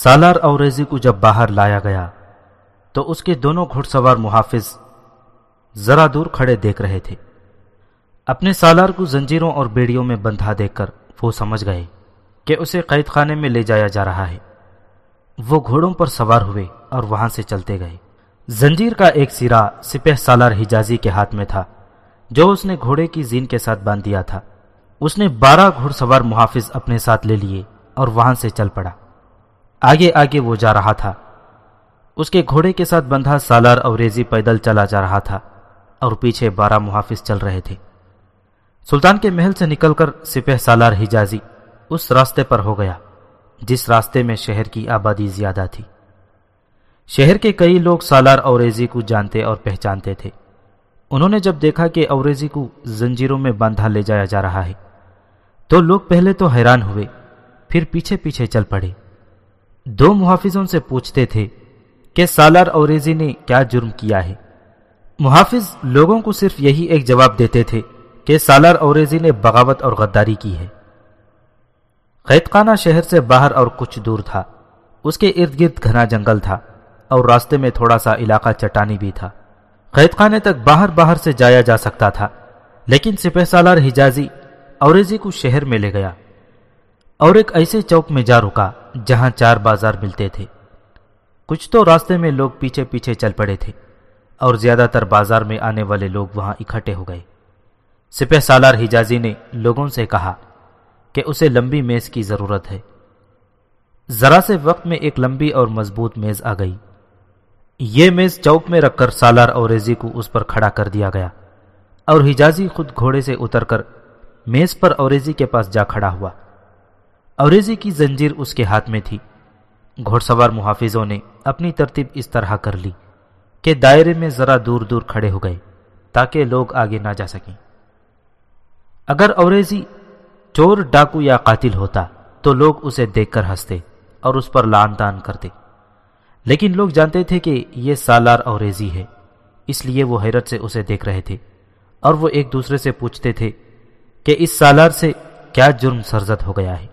سالار اوریزی کو جب باہر لایا گیا تو اس کے دونوں گھڑ سوار محافظ ذرا دور کھڑے دیکھ رہے تھے۔ اپنے سالار کو زنجیروں اور بیڑیوں میں بندھا دیکھ کر وہ سمجھ گئے کہ اسے قید خانے میں لے جایا جا رہا ہے۔ وہ گھوڑوں پر سوار ہوئے اور وہاں سے چلتے گئے۔ زنجیر کا ایک سرا سپہ سالار حجازی کے ہاتھ میں تھا جو اس نے گھوڑے کی زین کے ساتھ باندھ دیا تھا۔ اس نے 12 گھڑ سوار محافظ اپنے ساتھ لے لیے اور وہاں سے چل پڑا۔ آگے آگے وہ جا رہا تھا۔ اس کے گھوڑے کے ساتھ بندھا سالار اوریزی پیدل چلا جا رہا تھا اور پیچھے 12 محافظ چل رہے تھے۔ سلطان کے محل سے نکل کر سپہ سالار حجازی اس راستے پر ہو گیا جس راستے میں شہر کی آبادی زیادہ تھی۔ شہر کے کئی لوگ سالار اوریزی کو جانتے اور پہچانتے تھے۔ انہوں نے جب دیکھا کہ اوریزی کو زنجیروں میں باندھا لے جایا جا رہا ہے تو لوگ پہلے تو حیران ہوئے، پھر پیچھے پیچھے چل پڑے۔ 2 محافظوں سے پوچھتے تھے کہ سالار اوریزی نے کیا جرم کیا ہے۔ محافظ لوگوں کو صرف یہی ایک جواب دیتے تھے کہ سالار اوریزی نے بغاوت اور غداری کی ہے۔ قید خانہ شہر سے باہر اور کچھ دور تھا۔ اس کے ارد گرد گھنا جنگل تھا اور راستے میں تھوڑا سا علاقہ چٹانی بھی تھا۔ قید خانے تک باہر سے جایا جا سکتا تھا، لیکن سپہ سالار حجازی اوریزی کو شہر میں لے گیا اور ایک ایسے چوک میں جا رکا جہاں 4 بازار ملتے تھے۔ کچھ تو راستے میں لوگ پیچھے پیچھے چل پڑے تھے اور زیادہ تر بازار میں آنے والے لوگ وہاں اکٹھے ہو گئے۔ سپہ سالار حجازی نے لوگوں سے کہا کہ اسے لمبی میز کی ضرورت ہے۔ ذرا سے وقت میں ایک لمبی اور مضبوط میز آ گئی۔ یہ میز چوک میں رکھ کر سالار اوریزی کو اس پر کھڑا کر دیا گیا اور حجازی خود گھوڑے سے اتر کر میز پر اوریزی کے پاس جا کھڑا ہوا۔ اوریزی کی زنجیر اس کے ہاتھ میں تھی۔ گھوڑ سوار محافظوں نے اپنی ترتیب اس طرح کر لی کہ دائرے میں ذرا دور دور کھڑے ہو گئے تاکہ لوگ آگے نہ جا سکیں۔ اگر اوریزی چور، ڈاکو یا قاتل ہوتا تو لوگ اسے دیکھ کر ہنستے اور اس پر لعن طعن کرتے، لیکن لوگ جانتے تھے کہ یہ سالار اوریزی ہے، اس لیے وہ حیرت سے اسے دیکھ رہے تھے اور وہ ایک دوسرے سے پوچھتے تھے کہ اس سالار سے کیا جرم سرزد ہو گیا ہے۔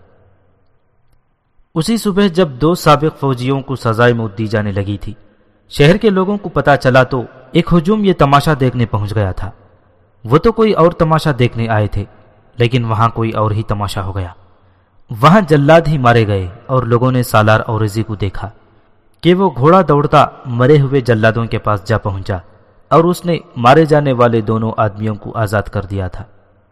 اسی صبح جب 2 سابق فوجیوں کو سزائے موت دی جانے لگی تھی، شہر کے لوگوں کو پتا چلا تو ایک ہجوم یہ تماشا دیکھنے پہنچ گیا تھا۔ وہ تو کوئی اور تماشا دیکھنے آئے تھے، لیکن وہاں کوئی اور ہی تماشا ہو گیا۔ وہاں جلاد ہی مارے گئے اور لوگوں نے سالار اوریزی کو دیکھا کہ وہ گھوڑا دوڑتا مرے ہوئے جلادوں کے پاس جا پہنچا اور اس نے مارے جانے والے دونوں آدمیوں کو آزاد کر دیا تھا۔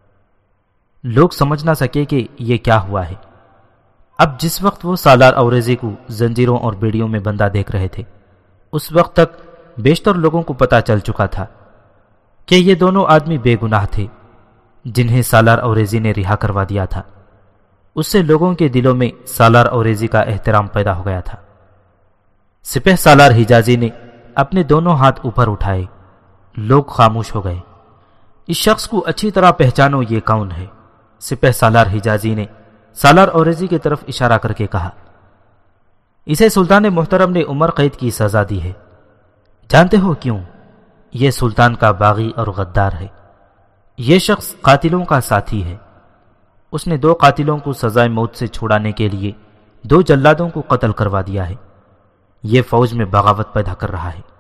لوگ سمجھ نہ سکے کہ یہ کیا ہوا ہے۔ اب جس وقت وہ سالار اوریزی کو زنجیروں اور بیڑیوں میں بندھا دیکھ رہے تھے، اس وقت تک بیشتر لوگوں کو پتا چل چکا تھا کہ یہ دونوں آدمی بے گناہ تھے جنہیں سالار اوریزی نے رہا کروا دیا تھا۔ اس سے لوگوں کے دلوں میں سالار اوریزی کا احترام پیدا ہو گیا تھا۔ سپہ سالار حجازی نے اپنے دونوں ہاتھ اوپر اٹھائے۔ لوگ خاموش ہو گئے۔ اس شخص کو اچھی طرح پہچانو، یہ کون ہے؟ سپہ سالار حجازی نے سالار اوریزی کی طرف اشارہ کر کے کہا، اسے سلطان محترم نے عمر قید کی سزا دی ہے۔ جانتے ہو کیوں؟ یہ سلطان کا باغی اور غدار ہے۔ یہ شخص قاتلوں کا ساتھی ہے۔ اس نے 2 قاتلوں کو سزائے موت سے چھڑانے کے لیے 2 جلادوں کو قتل کروا دیا ہے۔ یہ فوج میں بغاوت پیدا کر رہا ہے۔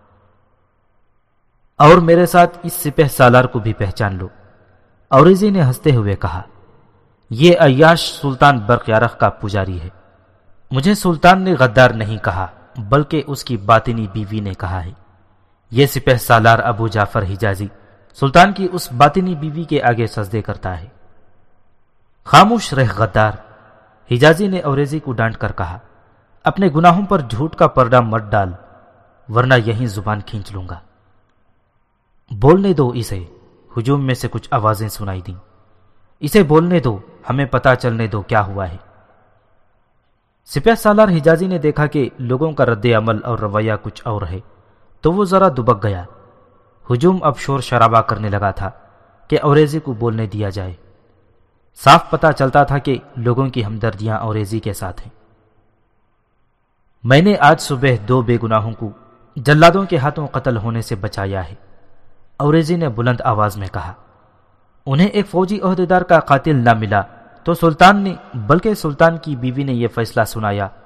اور میرے ساتھ اس سپہ سالار کو بھی پہچان لو۔ اوریزی نے ہنستے ہوئے کہا، یہ عیاش سلطان برق یارق کا پجاری ہے۔ مجھے سلطان نے غدار نہیں کہا بلکہ اس کی باطنی بیوی نے کہا ہے۔ یہ سپہ سالار ابو جعفر حجازی سلطان کی اس باطنی بیوی کے آگے سجدے کرتا ہے۔ خاموش رہ غدار، حجازی نے اوریزی کو ڈانٹ کر کہا، اپنے گناہوں پر جھوٹ کا پردہ مت ڈال ورنہ یہیں زبان کھینچ لوں گا۔ بولنے دو اسے۔ ہجوم میں سے کچھ آوازیں سنائی دیں۔ اسے بولنے دو، ہمیں پتہ چلنے دو کیا ہوا ہے۔ سپہ سالار حجازی نے دیکھا کہ لوگوں کا رد عمل اور رویہ کچھ اور ہے تو وہ ذرا دبک گیا۔ ہجوم اب شور شرابہ کرنے لگا تھا کہ اوریزی کو بولنے دیا جائے۔ صاف پتہ چلتا تھا کہ لوگوں کی ہمدردیاں اوریزی کے ساتھ ہیں۔ میں نے آج صبح 2 بے گناہوں کو جلادوں کے ہاتھوں قتل ہونے سے بچایا ہے، اوریزی نے بلند آواز میں کہا۔ انہیں ایک فوجی عہدیدار کا قاتل نہ ملا تو سلطان نے بلکہ سلطان کی بیوی نے یہ فیصلہ سنایا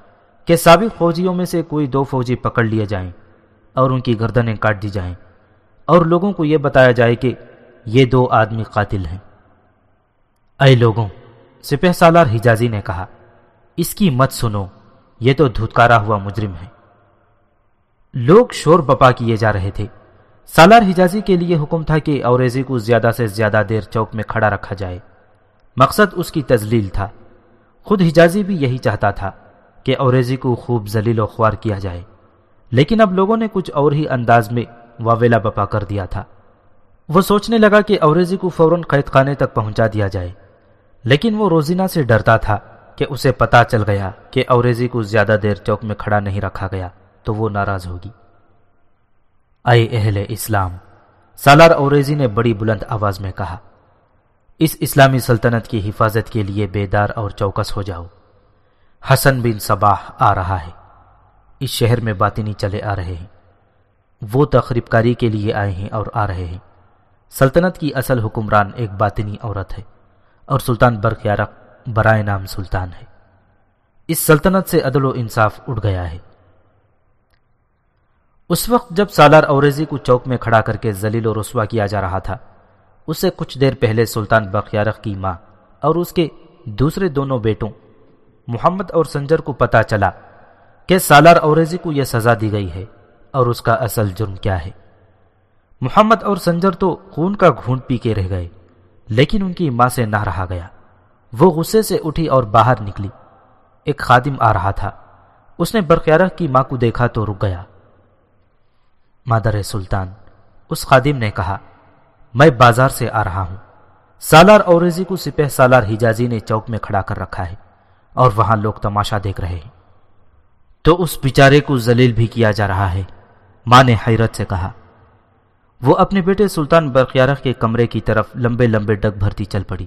کہ سابق فوجیوں میں سے کوئی 2 فوجی پکڑ لیے جائیں اور ان کی گردنیں کاٹ دی جائیں اور لوگوں کو یہ بتایا جائے کہ یہ 2 آدمی قاتل ہیں۔ اے لوگوں، سپہ سالار حجازی نے کہا، اس کی مت سنو، یہ تو دھتکارا ہوا مجرم ہے۔ لوگ شور بپا کیے جا رہے تھے۔ سالار حجازی کے لیے حکم تھا کہ اوریزی کو زیادہ سے زیادہ دیر چوک میں کھڑا رکھا جائے۔ مقصد اس کی تذلیل تھا۔ خود حجازی بھی یہی چاہتا تھا کہ اوریزی کو خوب ذلیل و خوار کیا جائے، لیکن اب لوگوں نے کچھ اور ہی انداز میں واویلا بپا کر دیا تھا۔ وہ سوچنے لگا کہ اوریزی کو فوراً قید خانے تک پہنچا دیا جائے، لیکن وہ روزینہ سے ڈرتا تھا کہ اسے پتا چل گیا کہ اوریزی کو زیادہ دیر چوک میں کھڑا نہیں رکھا گیا تو وہ ناراض ہوگی۔ اے اہل اسلام، سالار اوریزی نے بڑی بلند آواز میں کہا، اس اسلامی سلطنت کی حفاظت کے لیے بیدار اور چوکس ہو جاؤ۔ حسن بن صباح آ رہا ہے۔ اس شہر میں باطنی چلے آ رہے ہیں۔ وہ تخریب کاری کے لیے آئے ہیں اور آ رہے ہیں۔ سلطنت کی اصل حکمران ایک باطنی عورت ہے اور سلطان برقیارق برائے نام سلطان ہے۔ اس سلطنت سے عدل و انصاف اٹھ گیا ہے۔ اس وقت جب سالار اوریزی کو چوک میں کھڑا کر کے ذلیل و رسوا کیا جا رہا تھا، اس سے کچھ دیر پہلے سلطان برقیارق کی ماں اور اس کے دوسرے دونوں بیٹوں محمد اور سنجر کو پتا چلا کہ سالار اوریزی کو یہ سزا دی گئی ہے اور اس کا اصل جرم کیا ہے۔ محمد اور سنجر تو خون کا گھونٹ پی کے رہ گئے، لیکن ان کی ماں سے نہ رہا گیا۔ وہ غصے سے اٹھی اور باہر نکلی۔ ایک خادم آ رہا تھا۔ اس نے برقیارق کی ماں کو دیکھا تو رک گیا۔ مادر سلطان، اس خادم نے کہا، میں بازار سے آ رہا ہوں۔ سالار اوریزی کو سپہ سالار حجازی نے چوک میں کھڑا کر رکھا ہے اور وہاں لوگ تماشا دیکھ رہے ہیں، تو اس بیچارے کو ذلیل بھی کیا جا رہا ہے۔ ماں نے حیرت سے کہا۔ وہ اپنے بیٹے سلطان برقیارق کے کمرے کی طرف لمبے لمبے ڈگ بھرتی چل پڑی۔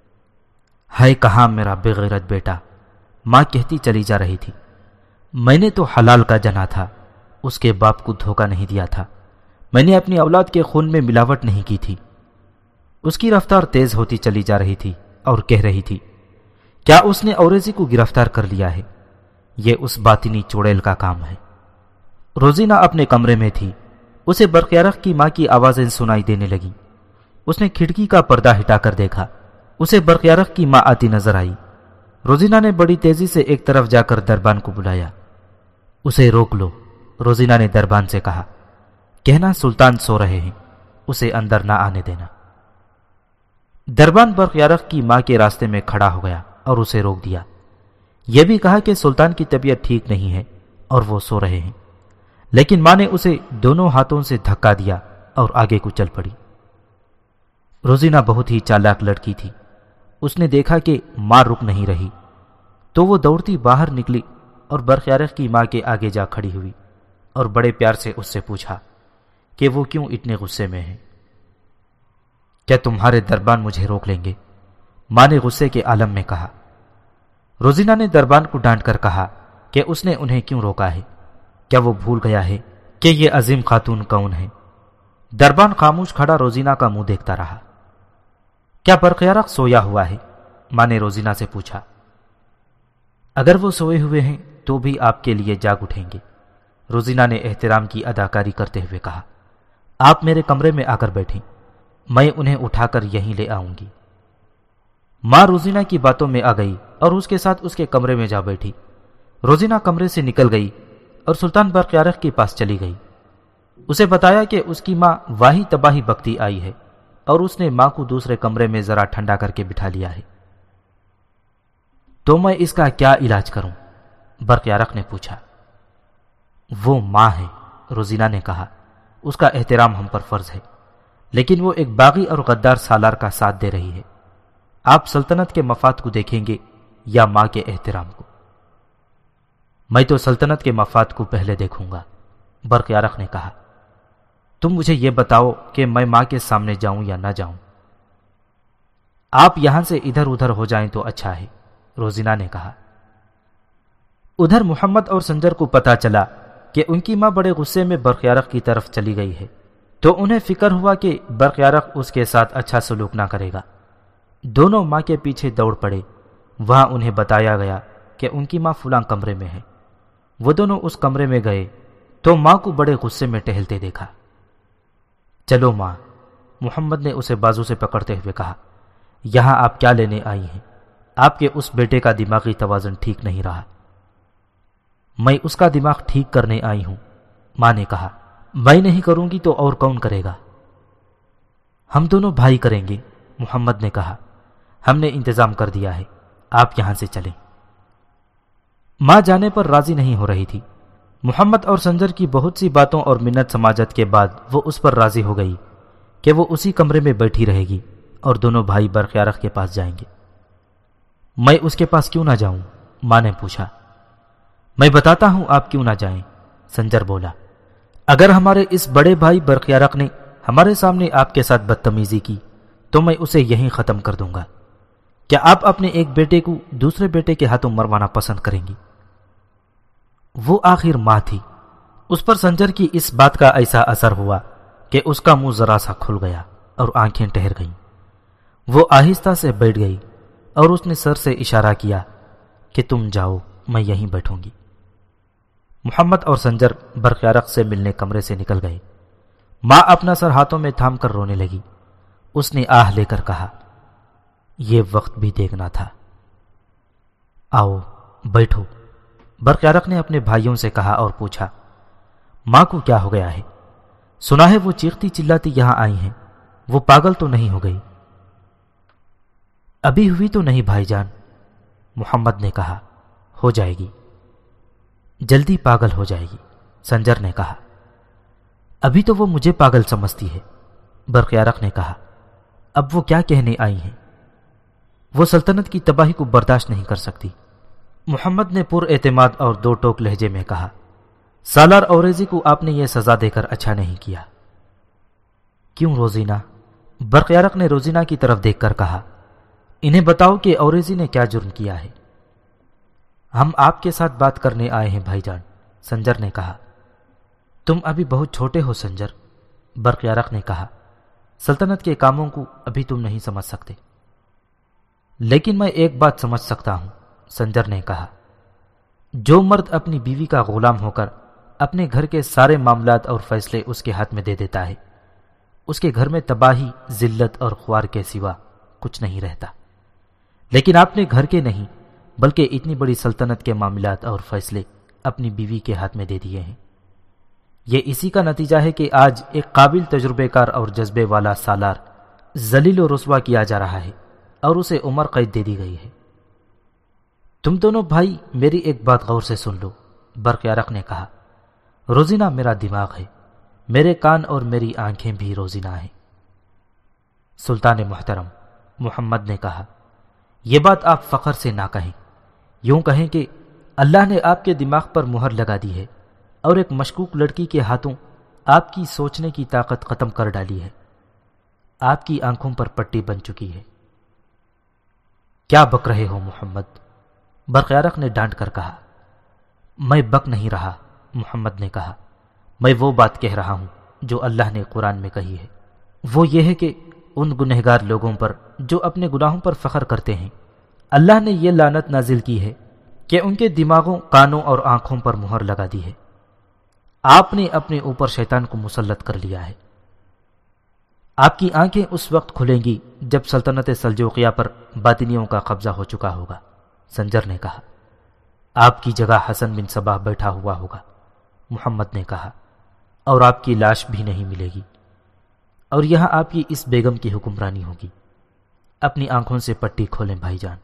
ہے کہاں میرا بے غیرت بیٹا، ماں کہتی چلی جا رہی تھی۔ میں نے تو حلال کا جنا تھا، اس کے باپ کو دھوکہ نہیں دیا تھا۔ میں نے اپنی اولاد کے خون میں ملاوٹ نہیں کی تھی۔ اس کی رفتار تیز ہوتی چلی جا رہی تھی اور کہہ رہی تھی، کیا اس نے اوریزی کو گرفتار کر لیا ہے؟ یہ اس باطنی چوڑیل کا کام ہے۔ روزینہ اپنے کمرے میں تھی۔ اسے برقیارق کی ماں کی آوازیں سنائی دینے لگیں۔ اس نے کھڑکی کا پردہ ہٹا کر دیکھا۔ اسے برقیارق کی ماں آتی نظر آئی۔ روزینہ نے بڑی تیزی سے ایک طرف جا کر دربان کو بلایا۔ اسے روک لو، روزینہ نے دربان سے کہا۔ کہنا سلطان سو رہے ہیں، اسے اندر نہ آنے دینا۔ دربان برقیارق کی ماں کے راستے میں کھڑا ہو گیا اور اسے روک دیا۔ یہ بھی کہا کہ سلطان کی طبیعت ٹھیک نہیں ہے اور وہ سو رہے ہیں، لیکن ماں نے اسے دونوں ہاتھوں سے دھکا دیا اور آگے کو چل پڑی۔ روزینہ بہت ہی چالاک لڑکی تھی۔ اس نے دیکھا کہ ماں رک نہیں رہی تو وہ دوڑتی باہر نکلی اور برقیارق کی ماں کے آگے جا کھڑی ہوئی اور بڑے پیار سے اس سے پوچھا کہ وہ کیوں اتنے غصے میں ہے۔ کیا تمہارے دربان مجھے روک لیں گے؟ ماں نے غصے کے عالم میں کہا۔ روزینہ نے دربان کو ڈانٹ کر کہا کہ اس نے انہیں کیوں روکا ہے؟ کیا وہ بھول گیا ہے کہ یہ عظیم خاتون کون ہے؟ دربان خاموش کھڑا روزینہ کا منہ دیکھتا رہا۔ کیا برقیارق سویا ہوا ہے؟ ماں نے روزینہ سے پوچھا۔ اگر وہ سوئے ہوئے ہیں تو بھی آپ کے لیے جاگ اٹھیں گے، روزینہ نے احترام کی اداکاری کرتے ہوئے کہا۔ آپ میرے کمرے میں آ کر بیٹھیں، میں انہیں اٹھا کر یہیں لے آؤں گی۔ ماں روزینہ کی باتوں میں آ گئی اور اس کے ساتھ اس کے کمرے میں جا بیٹھی۔ روزینہ کمرے سے نکل گئی اور سلطان برقیارق کے پاس چلی گئی۔ اسے بتایا کہ اس کی ماں واہی تباہی بکتی آئی ہے اور اس نے ماں کو دوسرے کمرے میں ذرا ٹھنڈا کر کے بٹھا لیا ہے۔ تو میں اس کا کیا علاج کروں؟ برقیارق نے پوچھا۔ وہ ماں ہے، روزینہ نے کہا، اس کا احترام ہم پر فرض ہے، لیکن وہ ایک باغی اور غدار سالار کا ساتھ دے رہی ہے۔ آپ سلطنت کے مفاد کو دیکھیں گے یا ماں کے احترام کو؟ میں تو سلطنت کے مفاد کو پہلے دیکھوں گا، برقیارق نے کہا۔ تم مجھے یہ بتاؤ کہ میں ماں کے سامنے جاؤں یا نہ جاؤں؟ آپ یہاں سے ادھر ادھر ہو جائیں تو اچھا ہے، روزینہ نے کہا۔ ادھر محمد اور سنجر کو پتا چلا کہ ان کی ماں بڑے غصے میں برقیارق کی طرف چلی گئی ہے، تو انہیں فکر ہوا کہ برقیارق اس کے ساتھ اچھا سلوک نہ کرے گا۔ دونوں ماں کے پیچھے دوڑ پڑے۔ وہاں انہیں بتایا گیا کہ ان کی ماں فلاں کمرے میں ہے۔ وہ دونوں اس کمرے میں گئے تو ماں کو بڑے غصے میں ٹہلتے دیکھا۔ چلو ماں، محمد نے اسے بازو سے پکڑتے ہوئے کہا، یہاں آپ کیا لینے آئی ہیں؟ آپ کے اس بیٹے کا دماغی توازن ٹھیک نہیں رہا۔ میں اس کا دماغ ٹھیک کرنے آئی ہوں، ماں نے کہا۔ میں نہیں کروں گی تو اور کون کرے گا؟ ہم دونوں بھائی کریں گے، محمد نے کہا۔ ہم نے انتظام کر دیا ہے، آپ یہاں سے چلیں۔ ماں جانے پر راضی نہیں ہو رہی تھی۔ محمد اور سنجر کی بہت سی باتوں اور منت سماجت کے بعد وہ اس پر راضی ہو گئی کہ وہ اسی کمرے میں بیٹھی رہے گی اور دونوں بھائی برقیارق کے پاس جائیں گے۔ میں اس کے پاس کیوں نہ جاؤں؟ ماں نے پوچھا۔ میں بتاتا ہوں آپ کیوں نہ جائیں، سنجر بولا۔ اگر ہمارے اس بڑے بھائی برقیارق نے ہمارے سامنے آپ کے ساتھ بدتمیزی کی تو میں اسے یہیں ختم کر دوں گا۔ کیا آپ اپنے ایک بیٹے کو دوسرے بیٹے کے ہاتھوں مروانا پسند کریں گی؟ وہ آخر ماں تھی۔ اس پر سنجر کی اس بات کا ایسا اثر ہوا کہ اس کا منہ ذرا سا کھل گیا اور آنکھیں ٹھہر گئیں۔ وہ آہستہ سے بیٹھ گئی اور اس نے سر سے اشارہ کیا کہ تم جاؤ، میں یہیں بیٹھوں گی۔ محمد اور سنجر برقیارق سے ملنے کمرے سے نکل گئے۔ ماں اپنا سر ہاتھوں میں تھام کر رونے لگی۔ اس نے آہ لے کر کہا، یہ وقت بھی دیکھنا تھا۔ آؤ بیٹھو، برقیارق نے اپنے بھائیوں سے کہا اور پوچھا، ماں کو کیا ہو گیا ہے؟ سنا ہے وہ چیختی چلاتی یہاں آئی ہیں، وہ پاگل تو نہیں ہو گئی؟ ابھی ہوئی تو نہیں بھائی جان، محمد نے کہا، ہو جائے گی، جلدی پاگل ہو جائے گی، سنجر نے کہا۔ ابھی تو وہ مجھے پاگل سمجھتی ہے، برقیارق نے کہا۔ اب وہ کیا کہنے آئی ہیں؟ وہ سلطنت کی تباہی کو برداشت نہیں کر سکتی، محمد نے پر اعتماد اور دو ٹوک لہجے میں کہا۔ سالار اوریزی کو آپ نے یہ سزا دے کر اچھا نہیں کیا۔ کیوں روزینہ؟ برقیارق نے روزینہ کی طرف دیکھ کر کہا، انہیں بتاؤ کہ اوریزی نے کیا جرم کیا ہے۔ ہم آپ کے ساتھ بات کرنے آئے ہیں بھائی جان، سنجر نے کہا۔ تم ابھی بہت چھوٹے ہو سنجر، برقیارق نے کہا۔ سلطنت کے کاموں کو ابھی تم نہیں سمجھ سکتے۔ لیکن میں ایک بات سمجھ سکتا ہوں، سنجر نے کہا۔ جو مرد اپنی بیوی کا غلام ہو کر اپنے گھر کے سارے معاملات اور فیصلے اس کے ہاتھ میں دے دیتا ہے، اس کے گھر میں تباہی، ذلت اور خوار کے سوا کچھ نہیں رہتا۔ لیکن آپ نے گھر کے نہیں بلکہ اتنی بڑی سلطنت کے معاملات اور فیصلے اپنی بیوی کے ہاتھ میں دے دیے ہیں۔ یہ اسی کا نتیجہ ہے کہ آج ایک قابل تجربے کار اور جذبے والا سالار ذلیل و رسوا کیا جا رہا ہے اور اسے عمر قید دے دی گئی ہے۔ تم دونوں بھائی میری ایک بات غور سے سن لو، برقیارق نے کہا۔ روزینہ میرا دماغ ہے، میرے کان اور میری آنکھیں بھی روزینہ ہیں۔ سلطان محترم، محمد نے کہا، یہ بات آپ فخر سے نہ کہیں، یوں کہیں کہ اللہ نے آپ کے دماغ پر مہر لگا دی ہے اور ایک مشکوک لڑکی کے ہاتھوں آپ کی سوچنے کی طاقت ختم کر ڈالی ہے۔ آپ کی آنکھوں پر پٹی بن چکی ہے۔ کیا بک رہے ہو محمد؟ برقیارق نے ڈانٹ کر کہا۔ میں بک نہیں رہا، محمد نے کہا۔ میں وہ بات کہہ رہا ہوں جو اللہ نے قرآن میں کہی ہے۔ وہ یہ ہے کہ ان گنہگار لوگوں پر جو اپنے گناہوں پر فخر کرتے ہیں، اللہ نے یہ لعنت نازل کی ہے کہ ان کے دماغوں، کانوں اور آنکھوں پر مہر لگا دی ہے۔ آپ نے اپنے اوپر شیطان کو مسلط کر لیا ہے۔ آپ کی آنکھیں اس وقت کھلیں گی جب سلطنت سلجوقیہ پر باطنیوں کا قبضہ ہو چکا ہوگا، سنجر نے کہا۔ آپ کی جگہ حسن بن صباح بیٹھا ہوا ہوگا، محمد نے کہا، اور آپ کی لاش بھی نہیں ملے گی، اور یہاں آپ کی اس بیگم کی حکمرانی ہوگی۔ اپنی آنکھوں سے پٹی کھولیں بھائی جان۔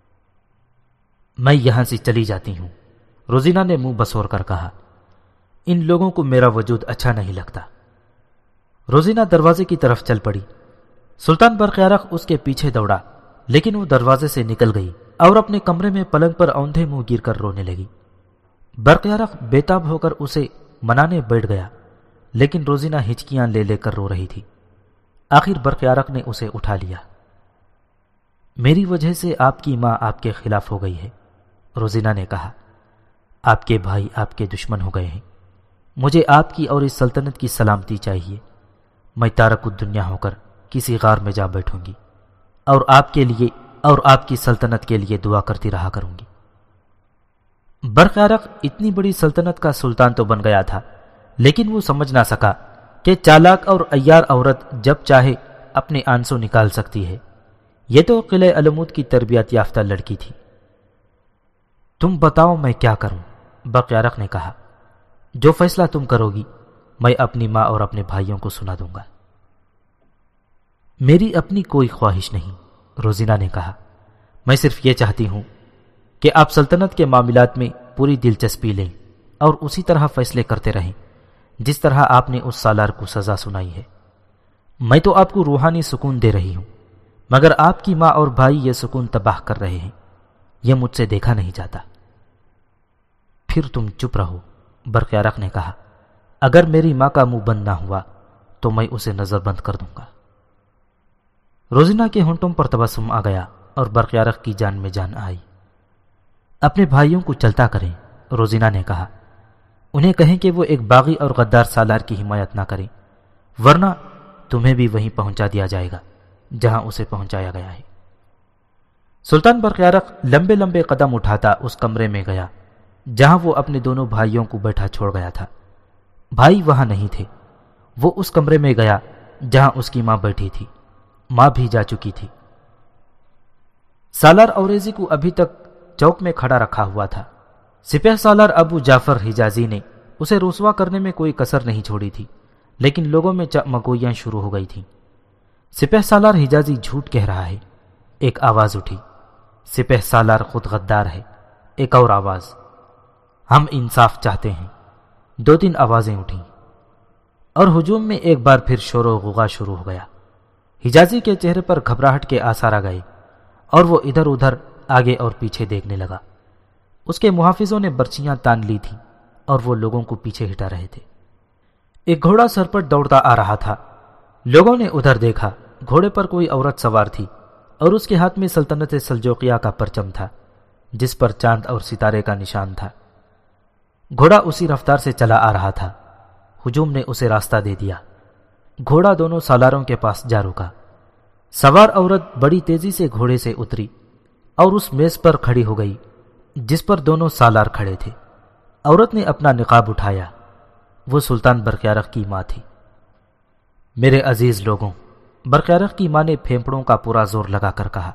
میں یہاں سے چلی جاتی ہوں، روزینہ نے منہ بسور کر کہا۔ ان لوگوں کو میرا وجود اچھا نہیں لگتا۔ روزینہ دروازے کی طرف چل پڑی۔ سلطان برقیارق اس کے پیچھے دوڑا، لیکن وہ دروازے سے نکل گئی اور اپنے کمرے میں پلنگ پر اوندھے منہ گر کر رونے لگی۔ برقیارق بے تاب ہو کر اسے منانے بیٹھ گیا، لیکن روزینہ ہچکیاں لے لے کر رو رہی تھی۔ آخر برقیارق نے اسے اٹھا لیا۔ میری وجہ سے آپ کی ماں آپ کے خلاف ہو گئی ہے، روزینہ نے کہا۔ آپ کے بھائی آپ کے دشمن ہو گئے ہیں۔ مجھے آپ کی اور اس سلطنت کی سلامتی چاہیے۔ میں تارک الدنیا ہو کر کسی غار میں جا بیٹھوں گی اور آپ کے لیے اور آپ کی سلطنت کے لیے دعا کرتی رہا کروں گی۔ برقیارق اتنی بڑی سلطنت کا سلطان تو بن گیا تھا، لیکن وہ سمجھ نہ سکا کہ چالاک اور عیار عورت جب چاہے اپنے آنسو نکال سکتی ہے۔ یہ تو قلعہ علمود کی تربیت یافتہ لڑکی تھی۔ تم بتاؤ میں کیا کروں؟ برقیارق نے کہا۔ جو فیصلہ تم کرو گی میں اپنی ماں اور اپنے بھائیوں کو سنا دوں گا۔ میری اپنی کوئی خواہش نہیں، روزینہ نے کہا۔ میں صرف یہ چاہتی ہوں کہ آپ سلطنت کے معاملات میں پوری دلچسپی لیں اور اسی طرح فیصلے کرتے رہیں جس طرح آپ نے اس سالار کو سزا سنائی ہے۔ میں تو آپ کو روحانی سکون دے رہی ہوں، مگر آپ کی ماں اور بھائی یہ سکون تباہ کر رہے ہیں۔ یہ مجھ سے دیکھا نہیں جاتا۔ پھر تم چپ رہو، برقیارق نے کہا۔ اگر میری ماں کا منہ بند نہ ہوا تو میں اسے نظر بند کر دوں گا۔ روزینہ کے ہونٹوں پر تبسم آ گیا اور برقیارق کی جان میں جان آئی۔ اپنے بھائیوں کو چلتا کریں، روزینہ نے کہا۔ انہیں کہیں کہ وہ ایک باغی اور غدار سالار کی حمایت نہ کریں، ورنہ تمہیں بھی وہیں پہنچا دیا جائے گا جہاں اسے پہنچایا گیا ہے۔ سلطان برقیارق لمبے لمبے قدم اٹھاتا اس کمرے میں گیا جہاں وہ اپنے دونوں بھائیوں کو بیٹھا چھوڑ گیا تھا۔ بھائی وہاں نہیں تھے۔ وہ اس کمرے میں گیا جہاں اس کی ماں بیٹھی تھی۔ ماں بھی جا چکی تھی۔ سالار اوریزی کو ابھی تک چوک میں کھڑا رکھا ہوا تھا۔ سپہ سالار ابو جعفر حجازی نے اسے رسوا کرنے میں کوئی کسر نہیں چھوڑی تھی، لیکن لوگوں میں چمگوئیاں شروع ہو گئی تھیں۔ سپہ سالار حجازی جھوٹ کہہ رہا ہے، ایک آواز اٹھی۔ سپہ سالار خود غدار ہے، ایک اور آواز۔ ہم انصاف چاہتے ہیں، دو تین آوازیں اٹھیں، اور ہجوم میں ایک بار پھر شور و غوغا شروع ہو گیا۔ حجازی کے چہرے پر گھبراہٹ کے آثار آ گئے اور وہ ادھر ادھر آگے اور پیچھے دیکھنے لگا۔ اس کے محافظوں نے برچیاں تان لی تھیں اور وہ لوگوں کو پیچھے ہٹا رہے تھے۔ ایک گھوڑا سرپٹ دوڑتا آ رہا تھا۔ لوگوں نے ادھر دیکھا، گھوڑے پر کوئی عورت سوار تھی اور اس کے ہاتھ میں سلطنت سلجوقیہ کا پرچم تھا جس پر چاند اور ستارے کا نشان تھا۔ گھوڑا اسی رفتار سے چلا آ رہا تھا۔ ہجوم نے اسے راستہ دے دیا۔ گھوڑا دونوں سالاروں کے پاس جا رکا۔ سوار عورت بڑی تیزی سے گھوڑے سے اتری اور اس میز پر کھڑی ہو گئی جس پر دونوں سالار کھڑے تھے۔ عورت نے اپنا نقاب اٹھایا۔ وہ سلطان برقیارق کی ماں تھی۔ میرے عزیز لوگوں، برقیارق کی ماں نے پھیپھڑوں کا پورا زور لگا کر کہا،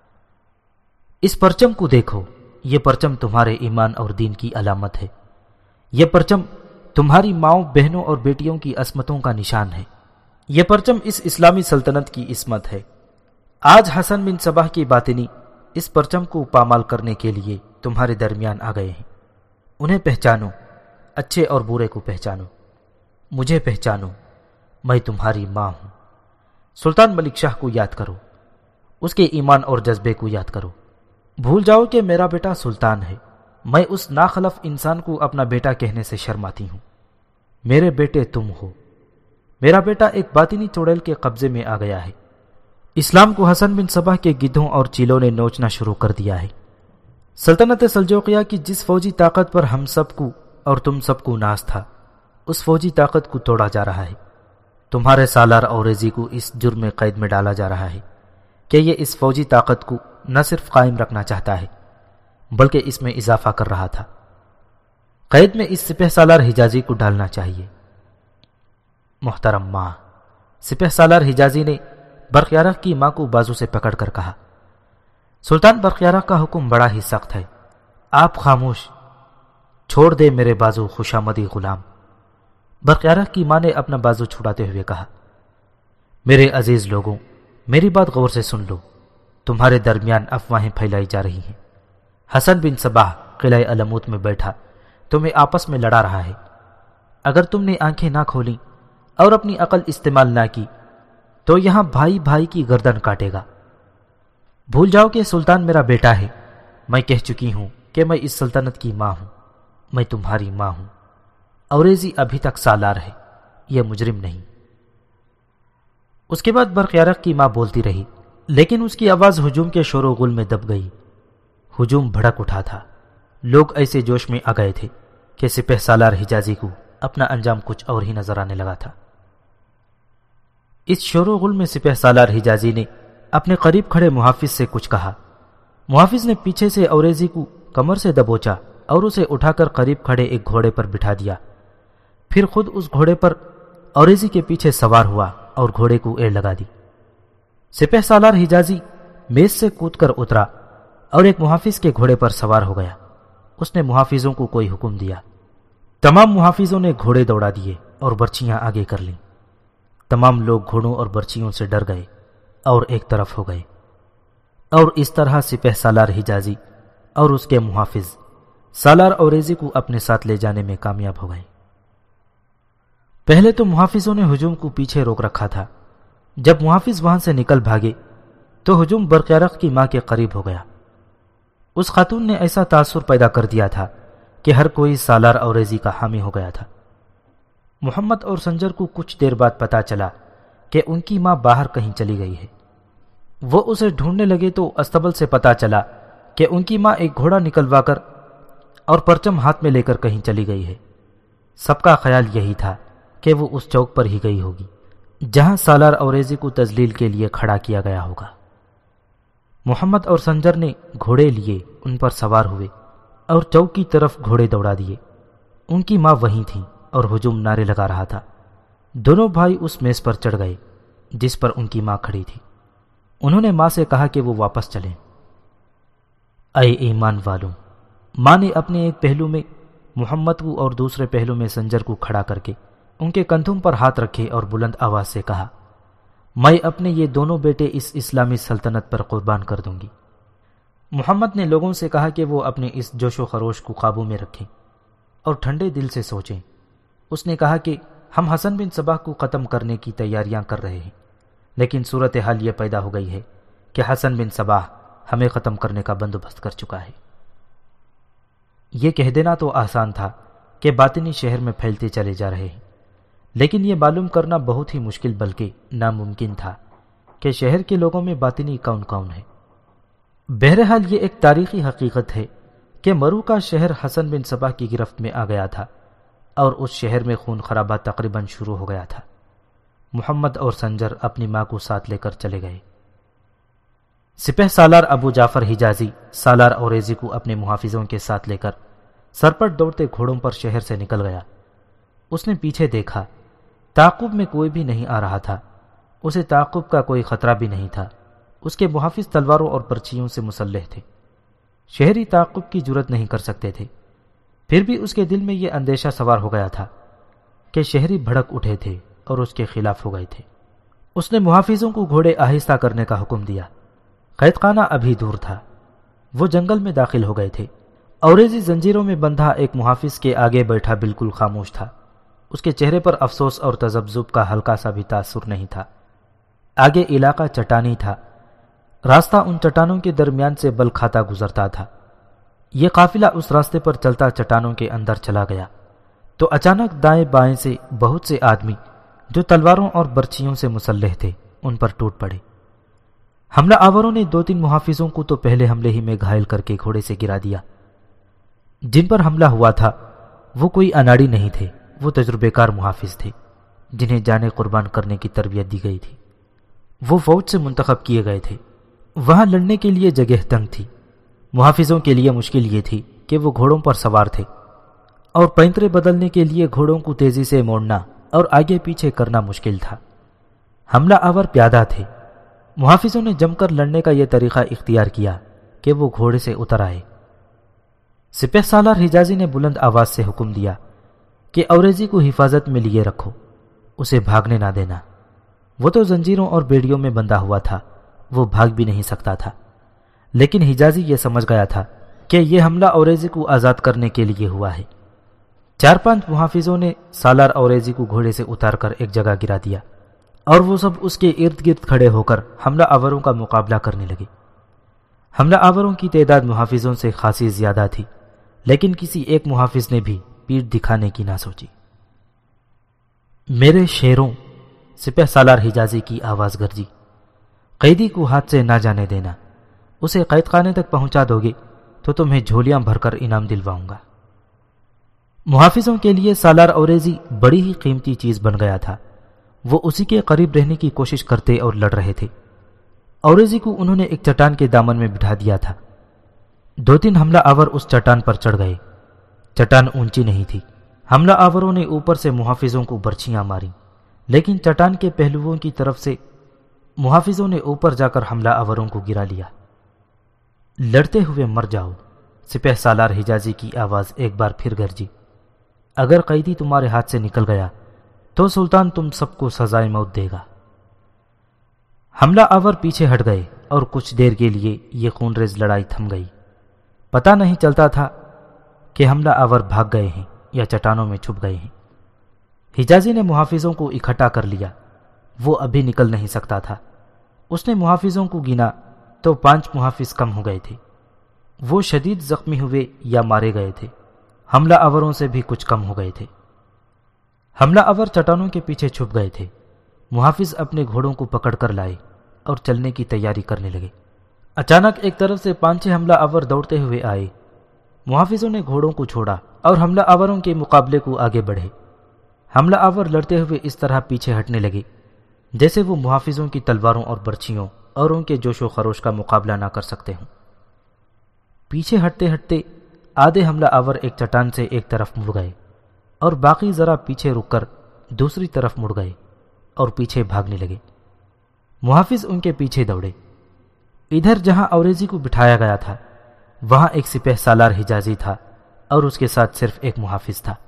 اس پرچم کو دیکھو، یہ پرچم تمہارے ایمان اور دین کی علامت ہے۔ یہ پرچم تمہاری ماؤں، بہنوں اور بیٹیوں کی عصمتوں کا نشان ہے۔ یہ پرچم اس اسلامی سلطنت کی عصمت ہے۔ آج حسن بن صباح کی باطنی اس پرچم کو پامال کرنے کے لیے تمہارے درمیان آ گئے ہیں۔ انہیں پہچانو، اچھے اور برے کو پہچانو، مجھے پہچانو، میں تمہاری ماں ہوں۔ سلطان ملک شاہ کو یاد کرو، اس کے ایمان اور جذبے کو یاد کرو۔ بھول جاؤ کہ میرا بیٹا سلطان ہے۔ میں اس ناخلف انسان کو اپنا بیٹا کہنے سے شرماتی ہوں۔ میرے بیٹے تم ہو۔ میرا بیٹا ایک باطنی چڑیل کے قبضے میں آ گیا ہے۔ اسلام کو حسن بن صباح کے گدھوں اور چیلوں نے نوچنا شروع کر دیا ہے۔ سلطنت سلجوقیہ کی جس فوجی طاقت پر ہم سب کو اور تم سب کو ناز تھا، اس فوجی طاقت کو توڑا جا رہا ہے۔ تمہارے سالار اوریزی کو اس جرم میں قید میں ڈالا جا رہا ہے کہ یہ اس فوجی طاقت کو نہ صرف قائم رکھنا چاہتا ہے بلکہ اس میں اضافہ کر رہا تھا۔ قید میں اس سپہ سالار حجازی کو ڈالنا چاہیے۔ محترم ماں، سپہ سالار حجازی نے برقیارق کی ماں کو بازو سے پکڑ کر کہا، سلطان برقیارق کا حکم بڑا ہی سخت ہے، آپ خاموش، چھوڑ دے میرے بازو خوشامدی غلام۔ برقیارق کی ماں نے اپنا بازو چھڑاتے ہوئے کہا، میرے عزیز لوگوں، میری بات غور سے سن لو۔ تمہارے درمیان افواہیں پھیلائی جا رہی ہیں۔ حسن بن صباح قلعہ علموت میں بیٹھا تمہیں آپس میں لڑا رہا ہے۔ اگر تم نے آنکھیں نہ کھولیں اور اپنی عقل استعمال نہ کی تو یہاں بھائی بھائی کی گردن کاٹے گا۔ بھول جاؤ کہ سلطان میرا بیٹا ہے۔ میں کہہ چکی ہوں کہ میں اس سلطنت کی ماں ہوں، میں تمہاری ماں ہوں۔ اوریزی ابھی تک سالار ہے، یہ مجرم نہیں۔ اس کے بعد برقیارق کی ماں بولتی رہی، لیکن اس کی آواز ہجوم کے شور و غل میں دب گئی۔ ہجوم بھڑک اٹھا تھا۔ لوگ ایسے جوش میں آ گئے تھے کہ سپہ سالار حجازی کو اپنا انجام کچھ اور ہی نظر آنے لگا تھا۔ اس شور و غل میں سپہ سالار حجازی نے اپنے قریب کھڑے محافظ سے کچھ کہا۔ محافظ نے پیچھے سے اوریزی کو کمر سے دبوچا اور اسے اٹھا کر قریب کھڑے ایک گھوڑے پر بٹھا دیا، پھر خود اس گھوڑے پر اوریزی کے پیچھے سوار ہوا اور گھوڑے کو ایڑ لگا دی۔ سپہ سالار حجازی میز سے کود کر اترا اور ایک محافظ کے گھوڑے پر سوار ہو گیا۔ اس نے محافظوں کو کوئی حکم دیا۔ تمام محافظوں نے گھوڑے دوڑا دیے اور برچیاں آگے کر لیں۔ تمام لوگ گھوڑوں اور برچیوں سے ڈر گئے اور ایک طرف ہو گئے، اور اس طرح سپہ سالار حجازی اور اس کے محافظ سالار اوریزی کو اپنے ساتھ لے جانے میں کامیاب ہو گئے۔ پہلے تو محافظوں نے ہجوم کو پیچھے روک رکھا تھا۔ جب محافظ وہاں سے نکل بھاگے تو ہجوم برقیارق کی ماں کے قریب ہو گیا۔ اس خاتون نے ایسا تاثر پیدا کر دیا تھا کہ ہر کوئی سالار اوریزی کا حامی ہو گیا تھا۔ محمد اور سنجر کو کچھ دیر بعد پتا چلا کہ ان کی ماں باہر کہیں چلی گئی ہے۔ وہ اسے ڈھونڈنے لگے تو استبل سے پتا چلا کہ ان کی ماں ایک گھوڑا نکلوا کر اور پرچم ہاتھ میں لے کر کہیں چلی گئی ہے۔ سب کا خیال یہی تھا کہ وہ اس چوک پر ہی گئی ہوگی جہاں سالار اوریزی کو تذلیل کے لیے کھڑا کیا گیا ہوگا۔ محمد اور سنجر نے گھوڑے لیے ان پر سوار ہوئے اور چوک کی طرف گھوڑے دوڑا دیے۔ ان کی ماں وہیں تھی اور ہجوم نعرے لگا رہا تھا۔ دونوں بھائی اس میز پر چڑھ گئے جس پر ان کی ماں کھڑی تھی۔ انہوں نے ماں سے کہا کہ وہ واپس چلیں۔ اے ایمان والوں، ماں نے اپنے ایک پہلو میں محمد کو اور دوسرے پہلو میں سنجر کو کھڑا کر کے ان کے کندھوں پر ہاتھ رکھے اور بلند آواز سے کہا، میں اپنے یہ دونوں بیٹے اس اسلامی سلطنت پر قربان کر دوں گی۔ محمد نے لوگوں سے کہا کہ وہ اپنے اس جوش و خروش کو قابو میں رکھیں اور ٹھنڈے دل سے سوچیں۔ اس نے کہا کہ ہم حسن بن صباح کو ختم کرنے کی تیاریاں کر رہے ہیں، لیکن صورتحال یہ پیدا ہو گئی ہے کہ حسن بن صباح ہمیں ختم کرنے کا بندوبست کر چکا ہے۔ یہ کہہ دینا تو آسان تھا کہ باطنی شہر میں پھیلتے چلے جا رہے ہیں، لیکن یہ معلوم کرنا بہت ہی مشکل بلکہ ناممکن تھا کہ شہر کے لوگوں میں باطنی کون کون ہے۔ بہرحال یہ ایک تاریخی حقیقت ہے کہ مرو کا شہر حسن بن صباح کی گرفت میں آ گیا تھا اور اس شہر میں خون خرابہ تقریباً شروع ہو گیا تھا۔ محمد اور سنجر اپنی ماں کو ساتھ لے کر چلے گئے۔ سپہ سالار ابو جعفر حجازی سالار اوریزی کو اپنے محافظوں کے ساتھ لے کر سرپٹ دوڑتے گھوڑوں پر شہر سے نکل گیا۔ اس نے پیچھے دیکھا، تعاقب میں کوئی بھی نہیں آ رہا تھا۔ اسے تعاقب کا کوئی خطرہ بھی نہیں تھا۔ اس کے محافظ تلواروں اور پرچیوں سے مسلح تھے۔ شہری تعاقب کی جرت نہیں کر سکتے تھے۔ پھر بھی اس کے دل میں یہ اندیشہ سوار ہو گیا تھا کہ شہری بھڑک اٹھے تھے اور اس کے خلاف ہو گئے تھے۔ اس نے محافظوں کو گھوڑے آہستہ کرنے کا حکم دیا۔ قید خانہ ابھی دور تھا۔ وہ جنگل میں داخل ہو گئے تھے۔ اوریزی زنجیروں میں بندھا ایک محافظ کے آگے بیٹھا بالکل خاموش تھا۔ اس کے چہرے پر افسوس اور تذبذب کا ہلکا سا بھی تاثر نہیں تھا۔ آگے علاقہ چٹانی تھا۔ راستہ ان چٹانوں کے درمیان سے بل کھاتا گزرتا تھا۔ یہ قافلہ اس راستے پر چلتا چٹانوں کے اندر چلا گیا تو اچانک دائیں بائیں سے بہت سے آدمی جو تلواروں اور برچیوں سے مسلح تھے ان پر ٹوٹ پڑے۔ حملہ آوروں نے 2-3 محافظوں کو تو پہلے حملے ہی میں گھائل کر کے گھوڑے سے گرا دیا۔ جن پر حملہ ہوا تھا وہ کوئی اناڑی نہیں تھے، وہ تجربے کار محافظ تھے جنہیں جانیں قربان کرنے کی تربیت دی گئی تھی۔ وہ فوج سے منتخب کیے گئے تھے۔ وہاں لڑنے کے لیے جگہ تنگ تھی۔ محافظوں کے لیے مشکل یہ تھی کہ وہ گھوڑوں پر سوار تھے اور پینترے بدلنے کے لیے گھوڑوں کو تیزی سے موڑنا اور آگے پیچھے کرنا مشکل تھا۔ حملہ آور پیادہ تھے۔ محافظوں نے جم کر لڑنے کا یہ طریقہ اختیار کیا کہ وہ گھوڑے سے اتر آئے۔ سپہ سالار حجازی نے بلند آواز سے حکم دیا کہ اوریزی کو حفاظت میں لیے رکھو، اسے بھاگنے نہ دینا۔ وہ تو زنجیروں اور بیڑیوں میں بندھا ہوا تھا، وہ بھاگ بھی نہیں سکتا تھا، لیکن حجازی یہ سمجھ گیا تھا کہ یہ حملہ اوریزی کو آزاد کرنے کے لیے ہوا ہے۔ 4-5 محافظوں نے سالار اوریزی کو گھوڑے سے اتار کر ایک جگہ گرا دیا اور وہ سب اس کے ارد گرد کھڑے ہو کر حملہ آوروں کا مقابلہ کرنے لگے۔ حملہ آوروں کی تعداد محافظوں سے خاصی زیادہ تھی، لیکن کسی ایک محافظ نے بھی پیٹھ دکھانے کی نہ سوچی۔ میرے شیروں، سپہ سالار حجازی کی آواز گرجی، قیدی کو ہاتھ سے نہ جانے دینا۔ اسے قید خانے تک پہنچا دو گے تو تمہیں جھولیاں بھر کر انعام دلواؤں گا۔ محافظوں کے لیے سالار اوریزی بڑی ہی قیمتی چیز بن گیا تھا۔ وہ اسی کے قریب رہنے کی کوشش کرتے اور لڑ رہے تھے۔ اوریزی کو انہوں نے ایک چٹان کے دامن میں بٹھا دیا تھا۔ 2-3 حملہ آور اس چٹان پر چڑھ گئے چٹان اونچی نہیں تھی۔ حملہ آوروں نے اوپر سے محافظوں کو برچھیاں ماری، لیکن چٹان کے پہلوؤں کی طرف سے محافظوں نے اوپر جا کر حملہ آوروں کو گرا لیا۔ لڑتے ہوئے مر جاؤ، سپہ سالار حجازی کی آواز ایک بار پھر گرجی۔ اگر قیدی تمہارے ہاتھ سے نکل گیا تو سلطان تم سب کو سزائے موت دے گا۔ حملہ آور پیچھے ہٹ گئے اور کچھ دیر کے لیے یہ خونریز لڑائی تھم گئی۔ پتہ نہیں چلتا تھا کہ حملہ آور بھاگ گئے ہیں یا چٹانوں میں چھپ گئے ہیں۔ حجازی نے محافظوں کو اکٹھا کر لیا، وہ ابھی نکل نہیں سکتا تھا۔ اس نے محافظوں کو گنا تو 5 محافظ کم ہو گئے تھے، وہ شدید زخمی ہوئے یا مارے گئے تھے۔ حملہ آوروں سے بھی کچھ کم ہو گئے تھے۔ حملہ آور چٹانوں کے پیچھے چھپ گئے تھے۔ محافظ اپنے گھوڑوں کو پکڑ کر لائے اور چلنے کی تیاری کرنے لگے۔ اچانک ایک طرف سے 5-6 حملہ آور دوڑتے ہوئے آئے۔ محافظوں نے گھوڑوں کو چھوڑا اور حملہ آوروں کے مقابلے کو آگے بڑھے۔ حملہ آور لڑتے ہوئے اس طرح پیچھے ہٹنے لگے جیسے وہ محافظوں کی تلواروں اور برچھیوں اور ان کے جوش و خروش کا مقابلہ نہ کر سکتے ہوں۔ پیچھے ہٹتے ہٹتے آدھے حملہ آور ایک چٹان سے ایک طرف مڑ گئے اور باقی ذرا پیچھے رک کر دوسری طرف مڑ گئے اور پیچھے بھاگنے لگے۔ محافظ ان کے پیچھے دوڑے۔ ادھر جہاں اوریزی کو بٹھایا گیا تھا وہاں ایک سپہ سالار حجازی تھا اور اس کے ساتھ صرف ایک محافظ تھا۔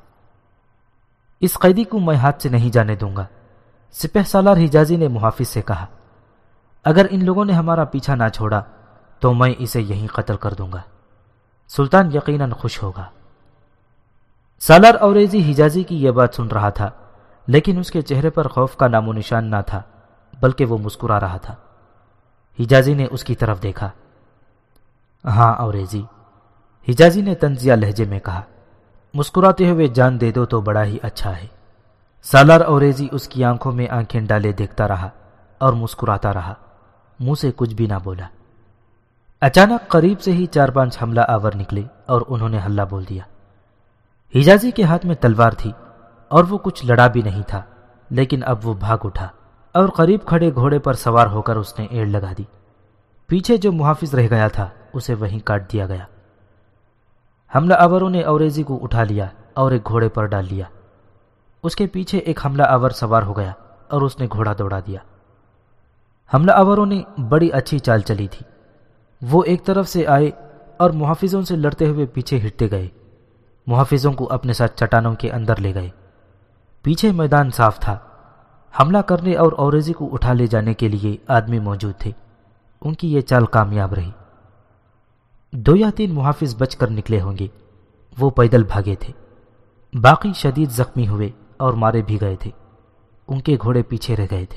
اس قیدی کو میں ہاتھ سے نہیں جانے دوں گا، سپہ سالار حجازی نے محافظ سے کہا۔ اگر ان لوگوں نے ہمارا پیچھا نہ چھوڑا تو میں اسے یہیں قتل کر دوں گا، سلطان یقیناً خوش ہوگا۔ سالار اوریزی حجازی کی یہ بات سن رہا تھا، لیکن اس کے چہرے پر خوف کا نام و نشان نہ تھا، بلکہ وہ مسکرا رہا تھا۔ حجازی نے اس کی طرف دیکھا۔ ہاں اوریزی، حجازی نے طنزیہ لہجے میں کہا، مسکراتے ہوئے جان دے دو تو بڑا ہی اچھا ہے۔ سالار اوریزی اس کی آنکھوں میں آنکھیں ڈالے دیکھتا رہا اور مسکراتا رہا، منہ سے کچھ بھی نہ بولا۔ اچانک قریب سے ہی 4-5 حملہ آور نکلے اور انہوں نے ہلہ بول دیا۔ حجازی کے ہاتھ میں تلوار تھی اور وہ کچھ لڑا بھی نہیں تھا، لیکن اب وہ بھاگ اٹھا اور قریب کھڑے گھوڑے پر سوار ہو کر اس نے ایڑ لگا دی۔ پیچھے جو محافظ رہ گیا تھا اسے وہیں کاٹ دیا گیا۔ حملہ آوروں نے اوریزی کو اٹھا لیا اور ایک گھوڑے پر ڈال لیا۔ اس کے پیچھے ایک حملہ آور سوار ہو گیا اور اس نے گھوڑا دوڑا دیا۔ حملہ آوروں نے بڑی اچھی چال چلی تھی۔ وہ ایک طرف سے آئے اور محافظوں سے لڑتے ہوئے پیچھے ہٹتے گئے۔ محافظوں کو اپنے ساتھ چٹانوں کے اندر لے گئے۔ پیچھے میدان صاف تھا۔ حملہ کرنے اور اوریزی کو اٹھا لے جانے کے لیے آدمی موجود تھے۔ ان کی یہ چال کامیاب رہی۔ 2 یا 3 محافظ بچ کر نکلے ہوں گے، وہ پیدل بھاگے تھے۔ باقی شدید زخمی ہوئے اور مارے بھی گئے تھے، ان کے گھوڑے پیچھے رہ گئے تھے۔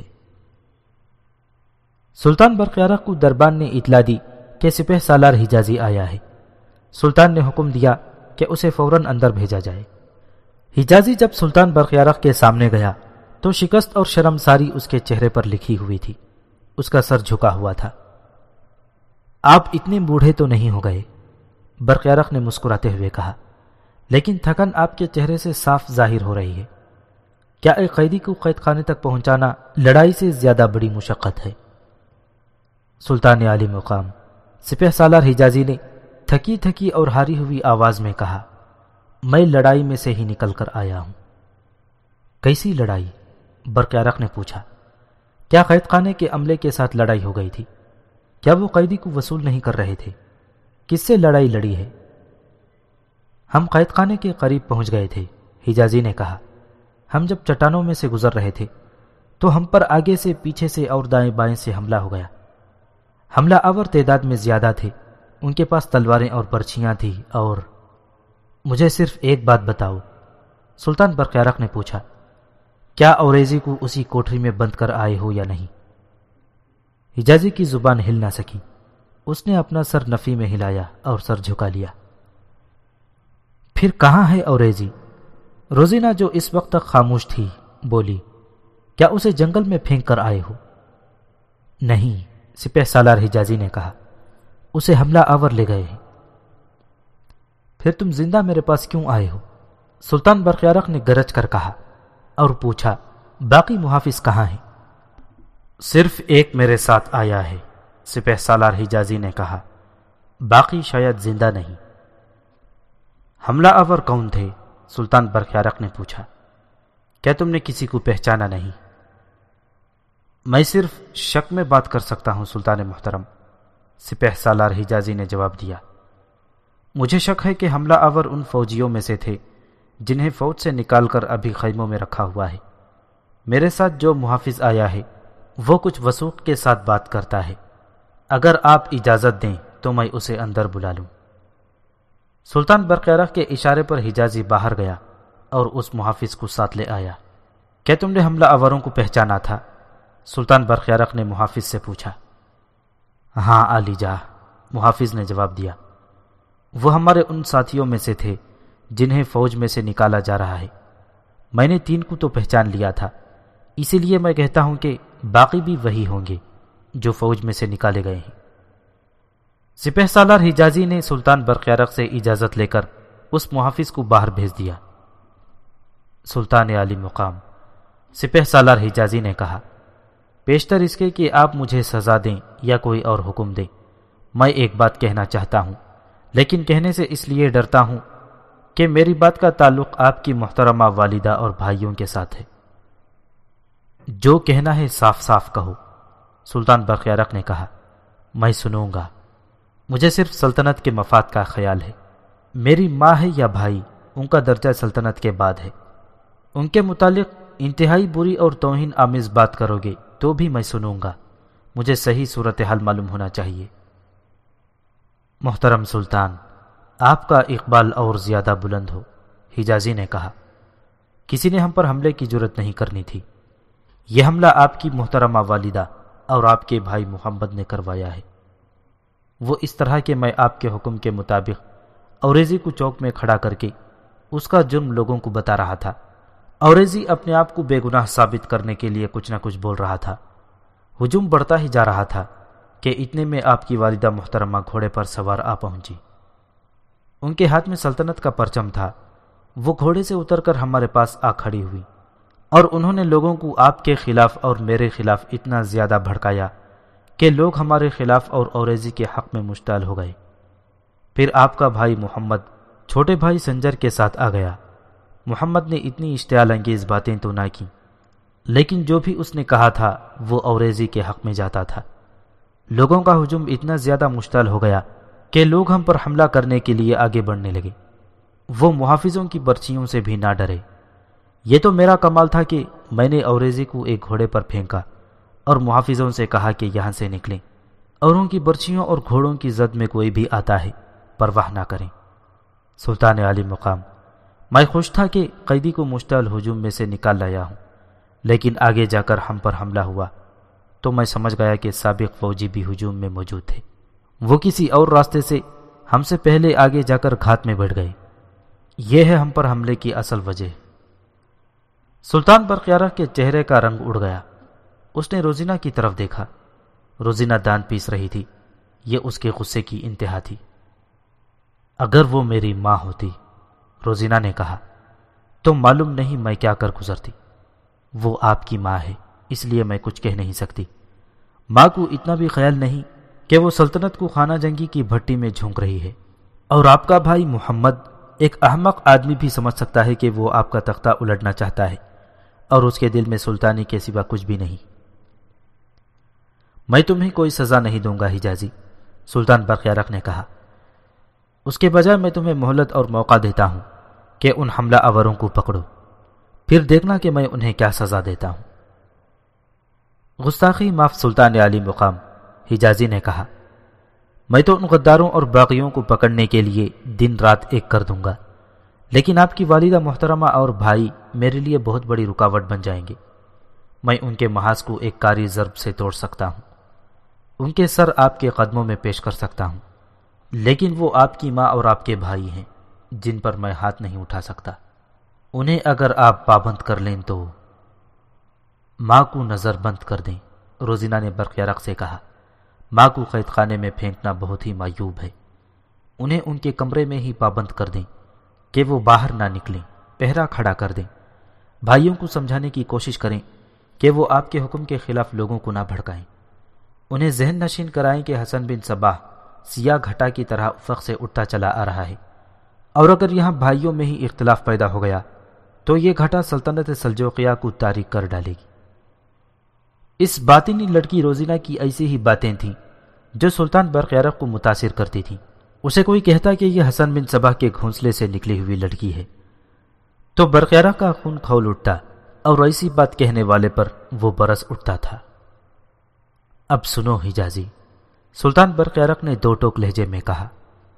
سلطان برقیارق کو دربان نے اطلاع دی کہ سپہ سالار حجازی آیا ہے۔ سلطان نے حکم دیا کہ اسے فوراً اندر بھیجا جائے۔ حجازی جب سلطان برقیارق کے سامنے گیا تو شکست اور شرمساری اس کے چہرے پر لکھی ہوئی تھی۔ اس کا سر جھکا ہوا تھا۔ آپ اتنے بوڑھے تو نہیں ہو گئے، برقیارق نے مسکراتے ہوئے کہا، لیکن تھکن آپ کے چہرے سے صاف ظاہر ہو رہی ہے۔ کیا ایک قیدی کو قید خانے تک پہنچانا لڑائی سے زیادہ بڑی مشقت ہے؟ سلطان عالی مقام سپہ سالار حجازی نے تھکی تھکی اور ہاری ہوئی آواز میں کہا، میں لڑائی میں سے ہی نکل کر آیا ہوں۔ کیسی لڑائی؟ برقیارق نے پوچھا۔ کیا قید خانے کے عملے کے ساتھ لڑائی ہو گئی تھی؟ کیا وہ قیدی کو وصول نہیں کر رہے تھے؟ کس سے لڑائی لڑی ہے؟ ہم قید خانے کے قریب پہنچ گئے تھے، حجازی نے کہا۔ ہم جب چٹانوں میں سے گزر رہے تھے تو ہم پر آگے سے، پیچھے سے اور دائیں بائیں سے حملہ ہو گیا۔ حملہ آور تعداد میں زیادہ تھے، ان کے پاس تلواریں اور برچھیاں تھیں اور مجھے صرف ایک بات بتاؤ، سلطان برقیارق نے پوچھا، کیا اوریزی کو اسی کوٹری میں بند کر آئے ہو یا نہیں؟ حجازی کی زبان ہل نہ سکی۔ اس نے اپنا سر نفی میں ہلایا اور سر جھکا لیا۔ پھر کہاں ہے اوریزی؟ روزینہ جو اس وقت تک خاموش تھی بولی، کیا اسے جنگل میں پھینک کر آئے ہو؟ نہیں، سپہ سالار حجازی نے کہا، اسے حملہ آور لے گئے ہیں۔ پھر تم زندہ میرے پاس کیوں آئے ہو؟ سلطان برقیارق نے گرج کر کہا اور پوچھا، باقی محافظ کہاں ہیں؟ صرف ایک میرے ساتھ آیا ہے، سپہ سالار حجازی نے کہا، باقی شاید زندہ نہیں۔ حملہ آور کون تھے؟ سلطان برقیارق نے پوچھا۔ کیا تم نے کسی کو پہچانا نہیں؟ میں صرف شک میں بات کر سکتا ہوں سلطان محترم، سپہ سالار حجازی نے جواب دیا۔ مجھے شک ہے کہ حملہ آور ان فوجیوں میں سے تھے جنہیں فوج سے نکال کر ابھی خیموں میں رکھا ہوا ہے۔ میرے ساتھ جو محافظ آیا ہے وہ کچھ وثوق کے ساتھ بات کرتا ہے۔ اگر آپ اجازت دیں تو میں اسے اندر بلا لوں۔ سلطان برقیارق کے اشارے پر حجازی باہر گیا اور اس محافظ کو ساتھ لے آیا۔ کیا تم نے حملہ آوروں کو پہچانا تھا؟ سلطان برقیارق نے محافظ سے پوچھا۔ ہاں عالی جاہ، محافظ نے جواب دیا۔ وہ ہمارے ان ساتھیوں میں سے تھے جنہیں فوج میں سے نکالا جا رہا ہے۔ میں نے 3 کو تو پہچان لیا تھا، اسی لیے میں کہتا ہوں کہ باقی بھی وہی ہوں گے جو فوج میں سے نکالے گئے ہیں۔ سپہ سالار حجازی نے سلطان برقیارق سے اجازت لے کر اس محافظ کو باہر بھیج دیا۔ سلطان عالی مقام سپہ سالار حجازی نے کہا، پیشتر اس کے کہ آپ مجھے سزا دیں یا کوئی اور حکم دیں، میں ایک بات کہنا چاہتا ہوں، لیکن کہنے سے اس لیے ڈرتا ہوں کہ میری بات کا تعلق آپ کی محترمہ والدہ اور بھائیوں کے ساتھ ہے۔ جو کہنا ہے صاف صاف کہو، سلطان برقیارق نے کہا۔ میں سنوں گا، مجھے صرف سلطنت کے مفاد کا خیال ہے۔ میری ماں ہے یا بھائی، ان کا درجہ سلطنت کے بعد ہے۔ ان کے متعلق انتہائی بری اور توہین آمیز بات کرو گے تو بھی میں سنوں گا، مجھے صحیح صورتحال معلوم ہونا چاہیے۔ محترم سلطان، آپ کا اقبال اور زیادہ بلند ہو، حجازی نے کہا۔ کسی نے ہم پر حملے کی جرت نہیں کرنی تھی۔ یہ حملہ آپ کی محترمہ والدہ اور آپ کے بھائی محمد نے کروایا ہے۔ وہ اس طرح کہ میں آپ کے حکم کے مطابق اوریزی کو چوک میں کھڑا کر کے اس کا جرم لوگوں کو بتا رہا تھا۔ اوریزی اپنے آپ کو بے گناہ ثابت کرنے کے لیے کچھ نہ کچھ بول رہا تھا۔ ہجوم بڑھتا ہی جا رہا تھا کہ اتنے میں آپ کی والدہ محترمہ گھوڑے پر سوار آ پہنچی۔ ان کے ہاتھ میں سلطنت کا پرچم تھا۔ وہ گھوڑے سے اتر کر ہمارے پاس آ کھڑی ہوئی اور انہوں نے لوگوں کو آپ کے خلاف اور میرے خلاف اتنا زیادہ بھڑکایا کہ لوگ ہمارے خلاف اور اوریزی کے حق میں مشتعل ہو گئے۔ پھر آپ کا بھائی محمد چھوٹے بھائی سنجر کے ساتھ آ گیا۔ محمد نے اتنی اشتعال انگیز باتیں تو نہ کی، لیکن جو بھی اس نے کہا تھا وہ اوریزی کے حق میں جاتا تھا۔ لوگوں کا ہجوم اتنا زیادہ مشتعل ہو گیا کہ لوگ ہم پر حملہ کرنے کے لیے آگے بڑھنے لگے۔ وہ محافظوں کی برچیوں سے بھی نہ ڈرے۔ یہ تو میرا کمال تھا کہ میں نے اوریزی کو ایک گھوڑے پر پھینکا اور محافظوں سے کہا کہ یہاں سے نکلیں، اور ان کی برچیوں اور گھوڑوں کی زد میں کوئی بھی آتا ہے پرواہ نہ کریں۔ سلطان عالی مقام، میں خوش تھا کہ قیدی کو مشتعل ہجوم میں سے نکال لایا ہوں، لیکن آگے جا کر ہم پر حملہ ہوا تو میں سمجھ گیا کہ سابق فوجی بھی ہجوم میں موجود تھے۔ وہ کسی اور راستے سے ہم سے پہلے آگے جا کر گھات میں بڑھ گئے۔ یہ ہے ہم پر حملے کی اصل وجہ۔ سلطان برقیارق کے چہرے کا رنگ اڑ گیا۔ اس نے روزینہ کی طرف دیکھا۔ روزینہ دان پیس رہی تھی۔ یہ اس کے غصے کی انتہا تھی۔ اگر وہ میری ماں ہوتی، روزینہ نے کہا، تو معلوم نہیں میں کیا کر گزرتی۔ وہ آپ کی ماں ہے، اس لیے میں کچھ کہہ نہیں سکتی۔ ماں کو اتنا بھی خیال نہیں کہ وہ سلطنت کو خانہ جنگی کی بھٹی میں جھونک رہی ہے، اور آپ کا بھائی محمد ایک احمق آدمی بھی سمجھ سکتا ہے کہ وہ آپ کا تختہ الٹنا چاہتا ہے اور اس کے دل میں سلطانی کے سوا کچھ بھی نہیں۔ میں تمہیں کوئی سزا نہیں دوں گا حجازی، سلطان برقیارق نے کہا۔ اس کے بجائے میں تمہیں مہلت اور موقع دیتا ہوں کہ ان حملہ آوروں کو پکڑو، پھر دیکھنا کہ میں انہیں کیا سزا دیتا ہوں۔ گستاخی معاف سلطان عالی مقام، حجازی نے کہا۔ میں تو ان غداروں اور باغیوں کو پکڑنے کے لیے دن رات ایک کر دوں گا، لیکن آپ کی والدہ محترمہ اور بھائی میرے لیے بہت بڑی رکاوٹ بن جائیں گے۔ میں ان کے محاذ کو ایک کاری ضرب سے توڑ سکتا ہوں، ان کے سر آپ کے قدموں میں پیش کر سکتا ہوں، لیکن وہ آپ کی ماں اور آپ کے بھائی ہیں جن پر میں ہاتھ نہیں اٹھا سکتا۔ انہیں اگر آپ پابند کر لیں تو ماں کو نظر بند کر دیں، روزینہ نے برقیارق سے کہا۔ ماں کو قید خانے میں پھینکنا بہت ہی معیوب ہے۔ انہیں ان کے کمرے میں ہی پابند کر دیں کہ وہ باہر نہ نکلیں، پہرا کھڑا کر دیں۔ بھائیوں کو سمجھانے کی کوشش کریں کہ وہ آپ کے حکم کے خلاف لوگوں کو نہ بھڑکائیں۔ انہیں ذہن نشین کرائیں کہ حسن بن صباح سیاہ گھٹا کی طرح افق سے اٹھتا چلا آ رہا ہے اور اگر یہاں بھائیوں میں ہی اختلاف پیدا ہو گیا تو یہ گھٹا سلطنت سلجوقیہ کو تاریک کر ڈالے گی۔ اس باطنی لڑکی روزینہ کی ایسی ہی باتیں تھیں جو سلطان برقیارق کو متاثر کرتی تھیں۔ اسے کوئی کہتا کہ یہ حسن بن صباح کے گھونسلے سے نکلی ہوئی لڑکی ہے تو برقیارق کا خون کھول اٹھتا اور ایسی بات کہنے والے پر وہ برس اٹھتا تھا۔ اب سنو حجازی، سلطان برقیارق نے دو ٹوک لہجے میں کہا،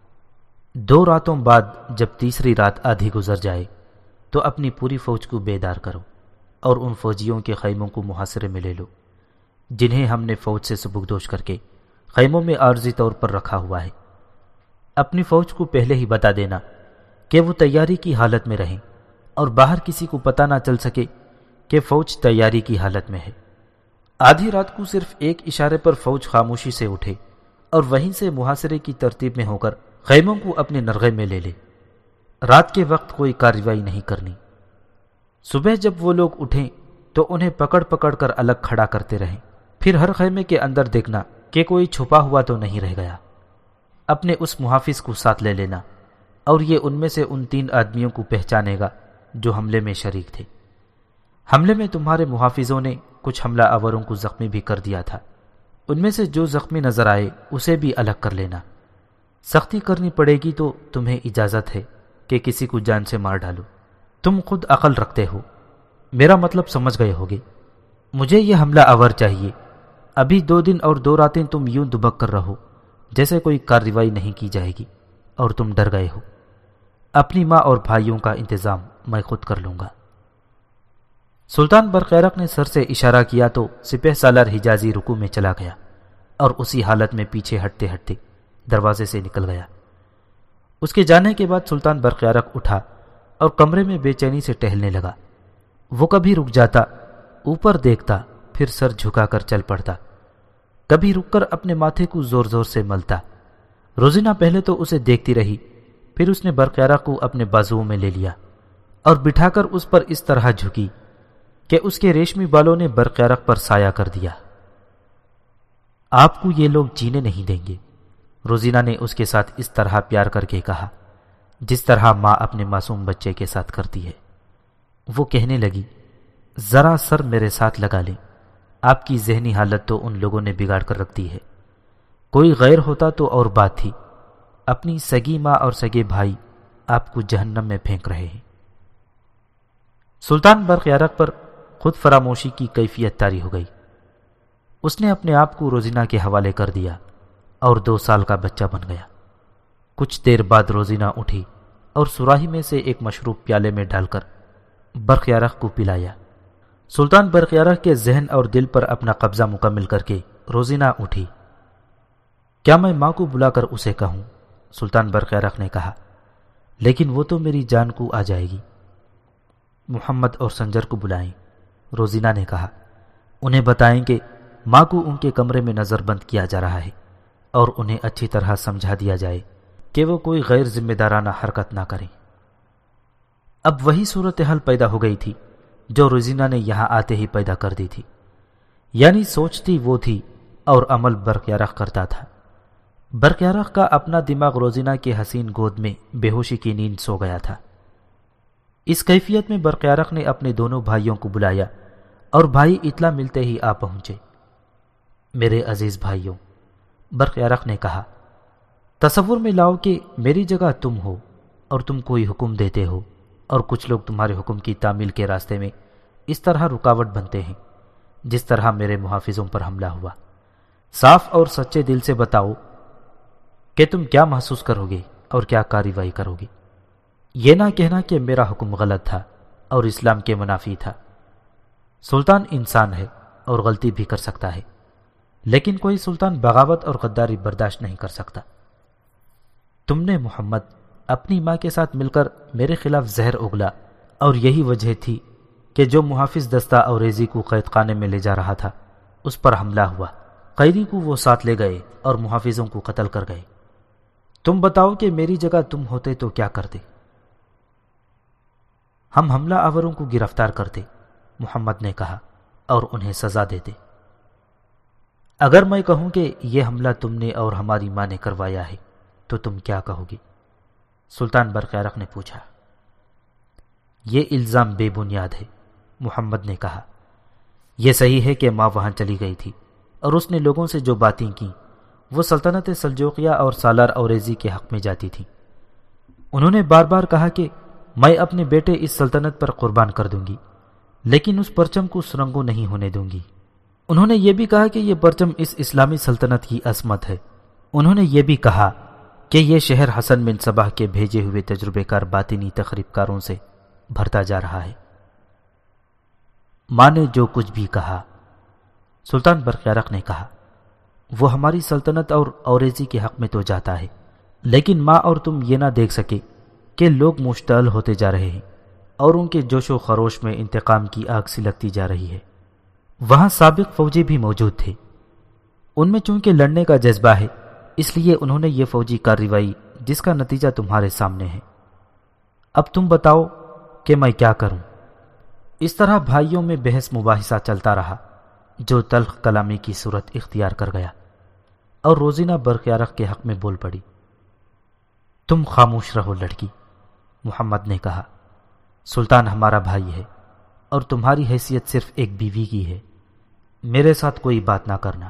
2 راتوں بعد جب تیسری رات آدھی گزر جائے تو اپنی پوری فوج کو بیدار کرو اور ان فوجیوں کے خیموں کو محاصرے میں لے لو جنہیں ہم نے فوج سے سبکدوش کر کے خیموں میں عارضی طور پر رکھا ہوا ہے۔ اپنی فوج کو پہلے ہی بتا دینا کہ وہ تیاری کی حالت میں رہیں اور باہر کسی کو پتہ نہ چل سکے کہ فوج تیاری کی حالت میں ہے۔ آدھی رات کو صرف ایک اشارے پر فوج خاموشی سے اٹھے اور وہیں سے محاصرے کی ترتیب میں ہو کر خیموں کو اپنے نرغے میں لے لے۔ رات کے وقت کوئی کارروائی نہیں کرنی۔ صبح جب وہ لوگ اٹھیں تو انہیں پکڑ پکڑ کر الگ کھڑا کرتے رہیں، پھر ہر خیمے کے اندر دیکھنا کہ کوئی چھپا ہوا تو نہیں رہ گیا۔ اپنے اس محافظ کو ساتھ لے لینا اور یہ ان میں سے ان 3 آدمیوں کو پہچانے گا جو حملے میں شریک تھے۔ حملے میں تمہارے محافظوں نے کچھ حملہ آوروں کو زخمی بھی کر دیا تھا، ان میں سے جو زخمی نظر آئے اسے بھی الگ کر لینا۔ سختی کرنی پڑے گی تو تمہیں اجازت ہے کہ کسی کو جان سے مار ڈالو۔ تم خود عقل رکھتے ہو، میرا مطلب سمجھ گئے ہوگے۔ مجھے یہ حملہ آور چاہیے۔ ابھی 2 دن اور 2 راتیں تم یوں دبک کر رہو جیسے کوئی کارروائی نہیں کی جائے گی اور تم ڈر گئے ہو۔ اپنی ماں اور بھائیوں کا انتظام میں خود کر لوں گا۔ سلطان برقیارق نے سر سے اشارہ کیا تو سپہ سالار حجازی رکوع میں چلا گیا اور اسی حالت میں پیچھے ہٹتے ہٹتے دروازے سے نکل گیا۔ اس کے جانے کے بعد سلطان برقیارق اٹھا اور کمرے میں بے چینی سے ٹہلنے لگا۔ وہ کبھی رک جاتا، اوپر دیکھتا، پھر سر جھکا کر چل پڑتا، کبھی رک کر اپنے ماتھے کو زور زور سے ملتا۔ روزینہ پہلے تو اسے دیکھتی رہی، پھر اس نے برقیارق کو اپنے بازوؤں میں لے لیا اور بٹھا کر اس پر اس طرح جھکی کہ اس کے ریشمی بالوں نے برقیارق پر سایہ کر دیا۔ آپ کو یہ لوگ جینے نہیں دیں گے، روزینہ نے اس کے ساتھ اس طرح پیار کر کے کہا جس طرح ماں اپنے معصوم بچے کے ساتھ کرتی ہے۔ وہ کہنے لگی، ذرا سر میرے ساتھ لگا لیں، آپ کی ذہنی حالت تو ان لوگوں نے بگاڑ کر رکھ دی ہے۔ کوئی غیر ہوتا تو اور بات تھی، اپنی سگی ماں اور سگے بھائی آپ کو جہنم میں پھینک رہے ہیں۔ سلطان برقیارق پر خود فراموشی کی کیفیت طاری ہو گئی۔ اس نے اپنے آپ کو روزینہ کے حوالے کر دیا اور 2 سال کا بچہ بن گیا۔ کچھ دیر بعد روزینہ اٹھی اور سراہی میں سے ایک مشروب پیالے میں ڈال کر برقیارق کو پلایا۔ سلطان برقیارق کے ذہن اور دل پر اپنا قبضہ مکمل کر کے روزینہ اٹھی۔ کیا میں ماں کو بلا کر اسے کہوں؟ سلطان برقیارق نے کہا، لیکن وہ تو میری جان کو آ جائے گی۔ محمد اور سنجر کو بلائیں، روزینہ نے کہا، انہیں بتائیں کہ ماں کو ان کے کمرے میں نظر بند کیا جا رہا ہے اور انہیں اچھی طرح سمجھا دیا جائے کہ وہ کوئی غیر ذمہ دارانہ حرکت نہ کریں۔ اب وہی صورتحال پیدا ہو گئی تھی جو روزینہ نے یہاں آتے ہی پیدا کر دی تھی، یعنی سوچتی وہ تھی اور عمل برقیارق کرتا تھا۔ برقیارق کا اپنا دماغ روزینہ کے حسین گود میں بے ہوشی کی نیند سو گیا تھا۔ اس کیفیت میں برقیارق نے اپنے دونوں بھائیوں کو بلایا اور بھائی اطلاع ملتے ہی آ پہنچے۔ میرے عزیز بھائیوں، برقیارق نے کہا، تصور میں لاؤ کہ میری جگہ تم ہو اور تم کوئی حکم دیتے ہو اور کچھ لوگ تمہارے حکم کی تعمیل کے راستے میں اس طرح رکاوٹ بنتے ہیں جس طرح میرے محافظوں پر حملہ ہوا۔ صاف اور سچے دل سے بتاؤ کہ تم کیا محسوس کرو گے اور کیا کارروائی کرو گے۔ یہ نہ کہنا کہ میرا حکم غلط تھا اور اسلام کے منافی تھا۔ سلطان انسان ہے اور غلطی بھی کر سکتا ہے، لیکن کوئی سلطان بغاوت اور غداری برداشت نہیں کر سکتا۔ تم نے محمد اپنی ماں کے ساتھ مل کر میرے خلاف زہر اگلا اور یہی وجہ تھی کہ جو محافظ دستہ اوریزی کو قید خانے میں لے جا رہا تھا اس پر حملہ ہوا۔ قیدی کو وہ ساتھ لے گئے اور محافظوں کو قتل کر گئے۔ تم بتاؤ کہ میری جگہ تم ہوتے تو کیا کرتے؟ ہم حملہ آوروں کو گرفتار کرتے، محمد نے کہا، اور انہیں سزا دیتے۔ اگر میں کہوں کہ یہ حملہ تم نے اور ہماری ماں نے کروایا ہے تو تم کیا کہو گے؟ سلطان برقیارق نے پوچھا۔ یہ الزام بے بنیاد ہے، محمد نے کہا۔ یہ صحیح ہے کہ ماں وہاں چلی گئی تھی اور اس نے لوگوں سے جو باتیں کیں وہ سلطنت سلجوقیہ اور سالار اوریزی کے حق میں جاتی تھیں۔ انہوں نے بار بار کہا کہ میں اپنے بیٹے اس سلطنت پر قربان کر دوں گی، لیکن اس پرچم کو سرنگوں نہیں ہونے دوں گی۔ انہوں نے یہ بھی کہا کہ یہ پرچم اس اسلامی سلطنت کی عظمت ہے۔ انہوں نے یہ بھی کہا کہ یہ شہر حسن بن صباح کے بھیجے ہوئے تجربے کار باطنی تخریب کاروں سے بھرتا جا رہا ہے۔ ماں نے جو کچھ بھی کہا، سلطان برقیارق نے کہا، وہ ہماری سلطنت اور اوریزی کے حق میں تو جاتا ہے، لیکن ماں اور تم یہ نہ دیکھ سکے کہ لوگ مشتعل ہوتے جا رہے ہیں اور ان کے جوش و خروش میں انتقام کی آگ سلگتی جا رہی ہے۔ وہاں سابق فوجی بھی موجود تھے، ان میں چونکہ لڑنے کا جذبہ ہے اس لیے انہوں نے یہ فوجی کارروائی جس کا نتیجہ تمہارے سامنے ہے۔ اب تم بتاؤ کہ میں کیا کروں؟ اس طرح بھائیوں میں بحث مباحثہ چلتا رہا جو تلخ کلامی کی صورت اختیار کر گیا، اور روزینہ برقیارق کے حق میں بول پڑی۔ تم خاموش رہو لڑکی، محمد نے کہا۔ سلطان ہمارا بھائی ہے اور تمہاری حیثیت صرف ایک بیوی کی ہے، میرے ساتھ کوئی بات نہ کرنا۔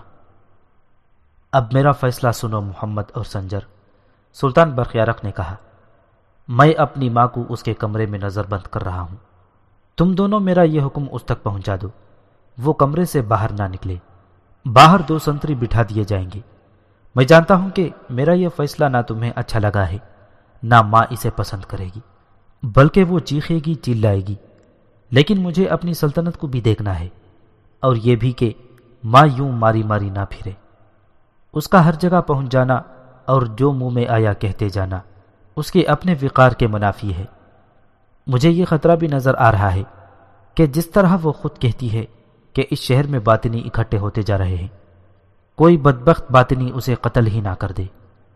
اب میرا فیصلہ سنو محمد اور سنجر، سلطان برقیارق نے کہا۔ میں اپنی ماں کو اس کے کمرے میں نظر بند کر رہا ہوں، تم دونوں میرا یہ حکم اس تک پہنچا دو، وہ کمرے سے باہر نہ نکلے۔ باہر 2 سنتری بٹھا دیے جائیں گے۔ میں جانتا ہوں کہ میرا یہ فیصلہ نہ تمہیں اچھا لگا ہے، نہ ماں اسے پسند کرے گی، بلکہ وہ چیخے گی، چلائے گی، لیکن مجھے اپنی سلطنت کو بھی دیکھنا ہے، اور یہ بھی کہ ماں یوں ماری ماری نہ پھرے۔ اس کا ہر جگہ پہنچ جانا اور جو منہ میں آیا کہتے جانا اس کے اپنے وقار کے منافی ہے۔ مجھے یہ خطرہ بھی نظر آ رہا ہے کہ جس طرح وہ خود کہتی ہے کہ اس شہر میں باطنی اکٹھے ہوتے جا رہے ہیں، کوئی بدبخت باطنی اسے قتل ہی نہ کر دے۔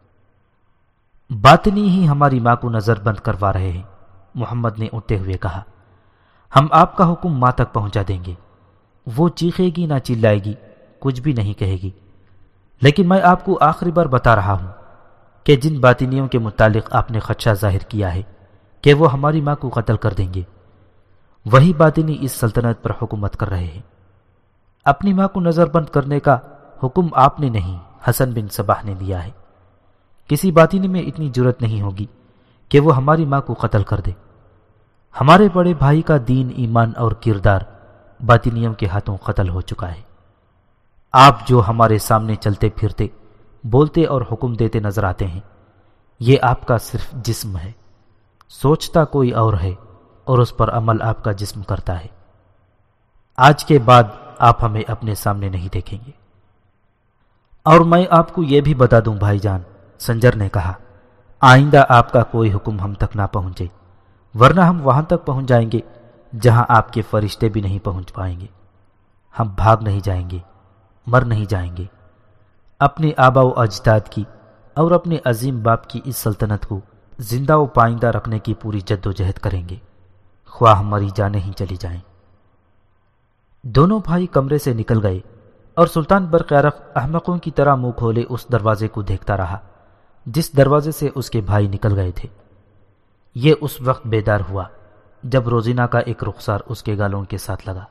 باطنی ہی ہماری ماں کو نظر بند کروا رہے ہیں، محمد نے اٹھتے ہوئے کہا۔ ہم آپ کا حکم ماں تک پہنچا دیں گے، وہ چیخے گی نہ چلائے گی، کچھ بھی نہیں کہے گی، لیکن میں آپ کو آخری بار بتا رہا ہوں کہ جن باطنیوں کے متعلق آپ نے خدشہ ظاہر کیا ہے کہ وہ ہماری ماں کو قتل کر دیں گے، وہی باطنی اس سلطنت پر حکومت کر رہے ہیں۔ اپنی ماں کو نظر بند کرنے کا حکم آپ نے نہیں، حسن بن صباح نے دیا ہے۔ کسی باطنی میں اتنی جرت نہیں ہوگی کہ وہ ہماری ماں کو قتل کر دے۔ ہمارے بڑے بھائی کا دین، ایمان اور کردار باطنیوں کے ہاتھوں قتل ہو چکا ہے۔ آپ جو ہمارے سامنے چلتے پھرتے، بولتے اور حکم دیتے نظر آتے ہیں، یہ آپ کا صرف جسم ہے، سوچتا کوئی اور ہے اور اس پر عمل آپ کا جسم کرتا ہے۔ آج کے بعد آپ ہمیں اپنے سامنے نہیں دیکھیں گے۔ اور میں آپ کو یہ بھی بتا دوں بھائی جان، سنجر نے کہا، آئندہ آپ کا کوئی حکم ہم تک نہ پہنچے، ورنہ ہم وہاں تک پہنچ جائیں گے جہاں آپ کے فرشتے بھی نہیں پہنچ پائیں گے۔ ہم بھاگ نہیں جائیں گے، مر نہیں جائیں گے، اپنے آبا و اجداد کی اور اپنے عظیم باپ کی اس سلطنت کو زندہ و پائندہ رکھنے کی پوری جد و جہد کریں گے، خواہ ہماری جانیں ہی چلی جائیں۔ دونوں بھائی کمرے سے نکل گئے اور سلطان برقیارق احمقوں کی طرح منہ کھولے اس دروازے کو دیکھتا رہا جس دروازے سے اس کے بھائی نکل گئے تھے۔ یہ اس وقت بیدار ہوا جب روزینہ کا ایک رخسار اس کے گالوں کے ساتھ لگا۔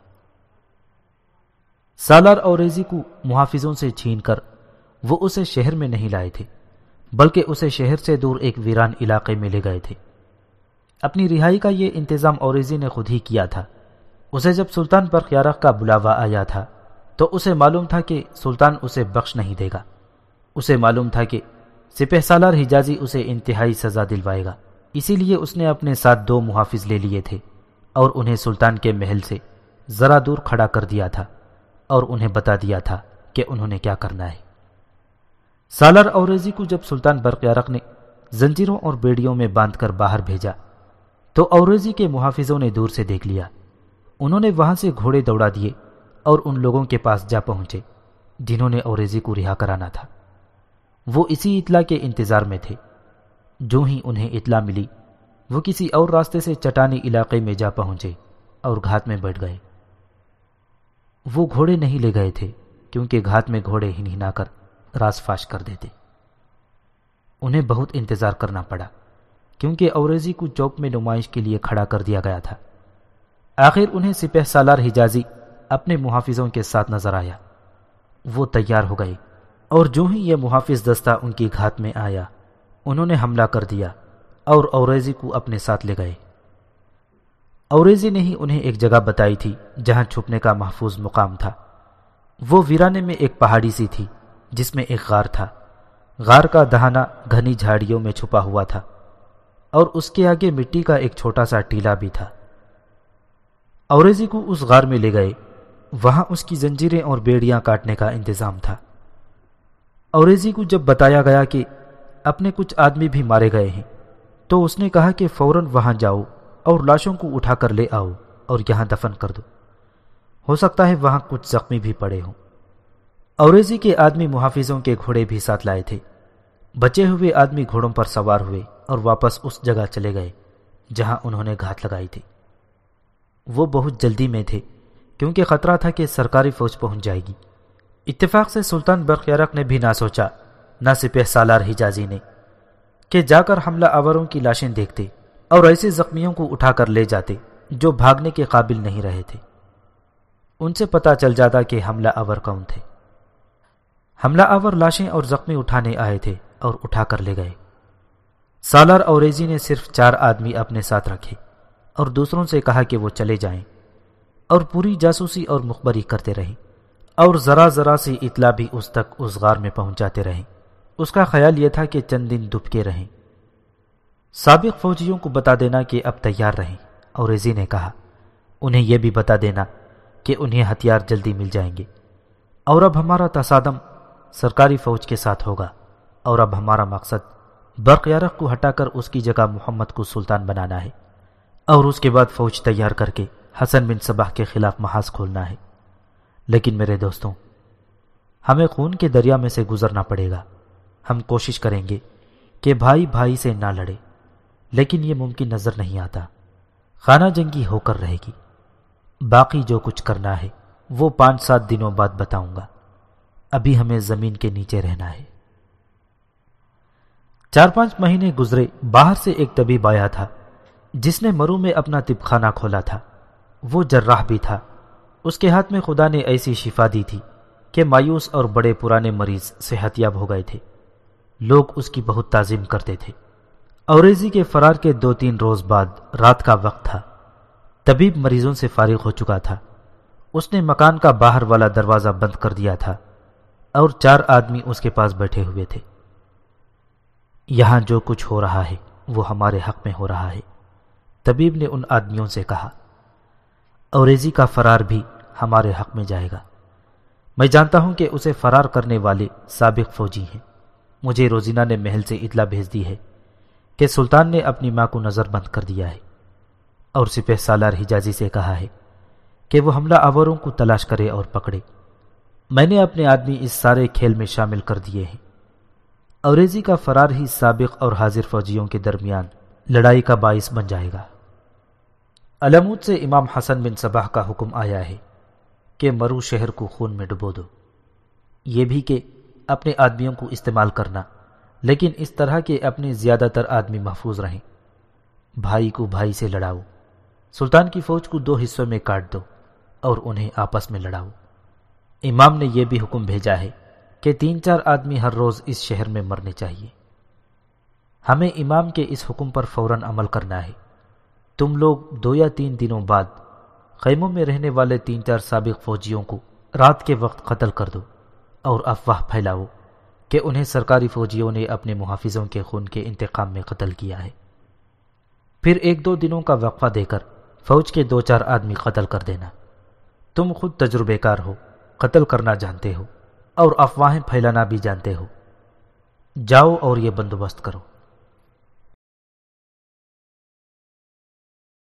سالار اوریزی کو محافظوں سے چھین کر وہ اسے شہر میں نہیں لائے تھے، بلکہ اسے شہر سے دور ایک ویران علاقے میں لے گئے تھے۔ اپنی رہائی کا یہ انتظام اوریزی نے خود ہی کیا تھا۔ اسے جب سلطان برقیارق کا بلاوا آیا تھا تو اسے معلوم تھا کہ سلطان اسے بخش نہیں دے گا۔ اسے معلوم تھا کہ سپہ سالار حجازی اسے انتہائی سزا دلوائے گا، اسی لیے اس نے اپنے ساتھ 2 محافظ لے لیے تھے اور انہیں سلطان کے محل سے ذرا دور کھڑا کر دیا تھا اور انہیں بتا دیا تھا کہ انہوں نے کیا کرنا ہے۔ سالار اوریزی کو جب سلطان برقیارق نے زنجیروں اور بیڑیوں میں باندھ کر باہر بھیجا تو اوریزی کے محافظوں نے دور سے دیکھ لیا۔ انہوں نے وہاں سے گھوڑے دوڑا دیے اور ان لوگوں کے پاس جا پہنچے جنہوں نے اوریزی کو رہا کرانا تھا۔ وہ اسی اطلاع کے انتظار میں تھے۔ جو ہی انہیں اطلاع ملی وہ کسی اور راستے سے چٹانی علاقے میں جا پہنچے اور گھات میں بیٹھ گئے۔ وہ گھوڑے نہیں لے گئے تھے کیونکہ گھات میں گھوڑے ہنہنا کر راز فاش کر دیتے۔ انہیں بہت انتظار کرنا پڑا کیونکہ اوریزی کو چوک میں نمائش کے لیے کھڑا کر دیا گیا تھا۔ آخر انہیں سپہ سالار حجازی اپنے محافظوں کے ساتھ نظر آیا۔ وہ تیار ہو گئے اور جو ہی یہ محافظ دستہ ان کی گھات میں آیا انہوں نے حملہ کر دیا اور اوریزی کو اپنے ساتھ لے گئے۔ اوریزی نے ہی انہیں ایک جگہ بتائی تھی جہاں چھپنے کا محفوظ مقام تھا۔ وہ ویرانے میں ایک پہاڑی سی تھی جس میں ایک غار تھا۔ غار کا دہانہ گھنی جھاڑیوں میں چھپا ہوا تھا اور اس کے آگے مٹی کا ایک چھوٹا سا ٹیلا بھی تھا۔ اوریزی کو اس غار میں لے گئے۔ وہاں اس کی زنجیریں اور بیڑیاں کاٹنے کا انتظام تھا۔ اوریزی کو جب بتایا گیا کہ اپنے کچھ آدمی بھی مارے گئے ہیں تو اس نے کہا کہ فوراً وہاں جاؤ اور لاشوں کو اٹھا کر لے آؤ اور یہاں دفن کر دو، ہو سکتا ہے وہاں کچھ زخمی بھی پڑے ہوں۔ اوریزی کے آدمی محافظوں کے گھوڑے بھی ساتھ لائے تھے۔ بچے ہوئے آدمی گھوڑوں پر سوار ہوئے اور واپس اس جگہ چلے گئے جہاں انہوں نے گھات لگائی تھی۔ وہ بہت جلدی میں تھے کیونکہ خطرہ تھا کہ سرکاری فوج پہنچ جائے گی۔ اتفاق سے سلطان برقیارق نے بھی نہ سوچا نہ سپہ سالار حجازی نے کہ جا کر حملہ آوروں کی لاشیں دیکھتے اور ایسے زخمیوں کو اٹھا کر لے جاتے جو بھاگنے کے قابل نہیں رہے تھے۔ ان سے پتہ چل جاتا کہ حملہ آور کون تھے۔ حملہ آور لاشیں اور زخمی اٹھانے آئے تھے اور اٹھا کر لے گئے۔ سالار اوریزی نے صرف 4 آدمی اپنے ساتھ رکھے اور دوسروں سے کہا کہ وہ چلے جائیں اور پوری جاسوسی اور مخبری کرتے رہیں اور ذرا ذرا سی اطلاع بھی اس تک اس غار میں پہنچاتے رہیں۔ اس کا خیال یہ تھا کہ چند دن دبکے رہیں۔ سابق فوجیوں کو بتا دینا کہ اب تیار رہیں، اوریزی نے کہا۔ انہیں یہ بھی بتا دینا کہ انہیں ہتھیار جلدی مل جائیں گے اور اب ہمارا تصادم سرکاری فوج کے ساتھ ہوگا اور اب ہمارا مقصد برقیارق کو ہٹا کر اس کی جگہ محمد کو سلطان بنانا ہے اور اس کے بعد فوج تیار کر کے حسن بن صباح کے خلاف محاذ کھولنا ہے۔ لیکن میرے دوستوں، ہمیں خون کے دریا میں سے گزرنا پڑے گا۔ ہم کوشش کریں گے کہ بھائی بھائی سے نہ لڑے، لیکن یہ ممکن نظر نہیں آتا۔ خانہ جنگی ہو کر رہے گی۔ باقی جو کچھ کرنا ہے وہ 5-7 دنوں بعد بتاؤں گا۔ ابھی ہمیں زمین کے نیچے رہنا ہے۔ 4-5 مہینے گزرے۔ باہر سے ایک طبیب آیا تھا جس نے مرو میں اپنا طب خانہ کھولا تھا۔ وہ جراح بھی تھا۔ اس کے ہاتھ میں خدا نے ایسی شفا دی تھی کہ مایوس اور بڑے پرانے مریض صحت یاب ہو گئے تھے۔ لوگ اس کی بہت تعظیم کرتے تھے۔ اوریزی کے فرار کے 2-3 روز بعد رات کا وقت تھا۔ طبیب مریضوں سے فارغ ہو چکا تھا۔ اس نے مکان کا باہر والا دروازہ بند کر دیا تھا اور 4 آدمی اس کے پاس بیٹھے ہوئے تھے۔ یہاں جو کچھ ہو رہا ہے وہ ہمارے حق میں ہو رہا ہے، طبیب نے ان آدمیوں سے کہا۔ اوریزی کا فرار بھی ہمارے حق میں جائے گا۔ میں جانتا ہوں کہ اسے فرار کرنے والے سابق فوجی ہیں۔ مجھے روزینہ نے محل سے اطلاع بھیج دی ہے کہ سلطان نے اپنی ماں کو نظر بند کر دیا ہے اور سپہ سالار حجازی سے کہا ہے کہ وہ حملہ آوروں کو تلاش کرے اور پکڑے۔ میں نے اپنے آدمی اس سارے کھیل میں شامل کر دیے ہیں۔ اوریزی کا فرار ہی سابق اور حاضر فوجیوں کے درمیان لڑائی کا باعث بن جائے گا۔ علمود سے امام حسن بن صباح کا حکم آیا ہے کہ مرو شہر کو خون میں ڈبو دو۔ یہ بھی کہ اپنے آدمیوں کو استعمال کرنا، لیکن اس طرح کہ اپنے زیادہ تر آدمی محفوظ رہیں۔ بھائی کو بھائی سے لڑاؤ۔ سلطان کی فوج کو 2 حصوں میں کاٹ دو اور انہیں آپس میں لڑاؤ۔ امام نے یہ بھی حکم بھیجا ہے کہ 3-4 آدمی ہر روز اس شہر میں مرنے چاہیے۔ ہمیں امام کے اس حکم پر فوراً عمل کرنا ہے۔ تم لوگ 2 یا 3 دنوں بعد خیموں میں رہنے والے 3-4 سابق فوجیوں کو رات کے وقت قتل کر دو اور افواہ پھیلاؤ کہ انہیں سرکاری فوجیوں نے اپنے محافظوں کے خون کے انتقام میں قتل کیا ہے۔ پھر 1-2 دنوں کا وقفہ دے کر فوج کے 2-4 آدمی قتل کر دینا۔ تم خود تجربے کار ہو، قتل کرنا جانتے ہو اور افواہیں پھیلانا بھی جانتے ہو۔ جاؤ اور یہ بندوبست کرو۔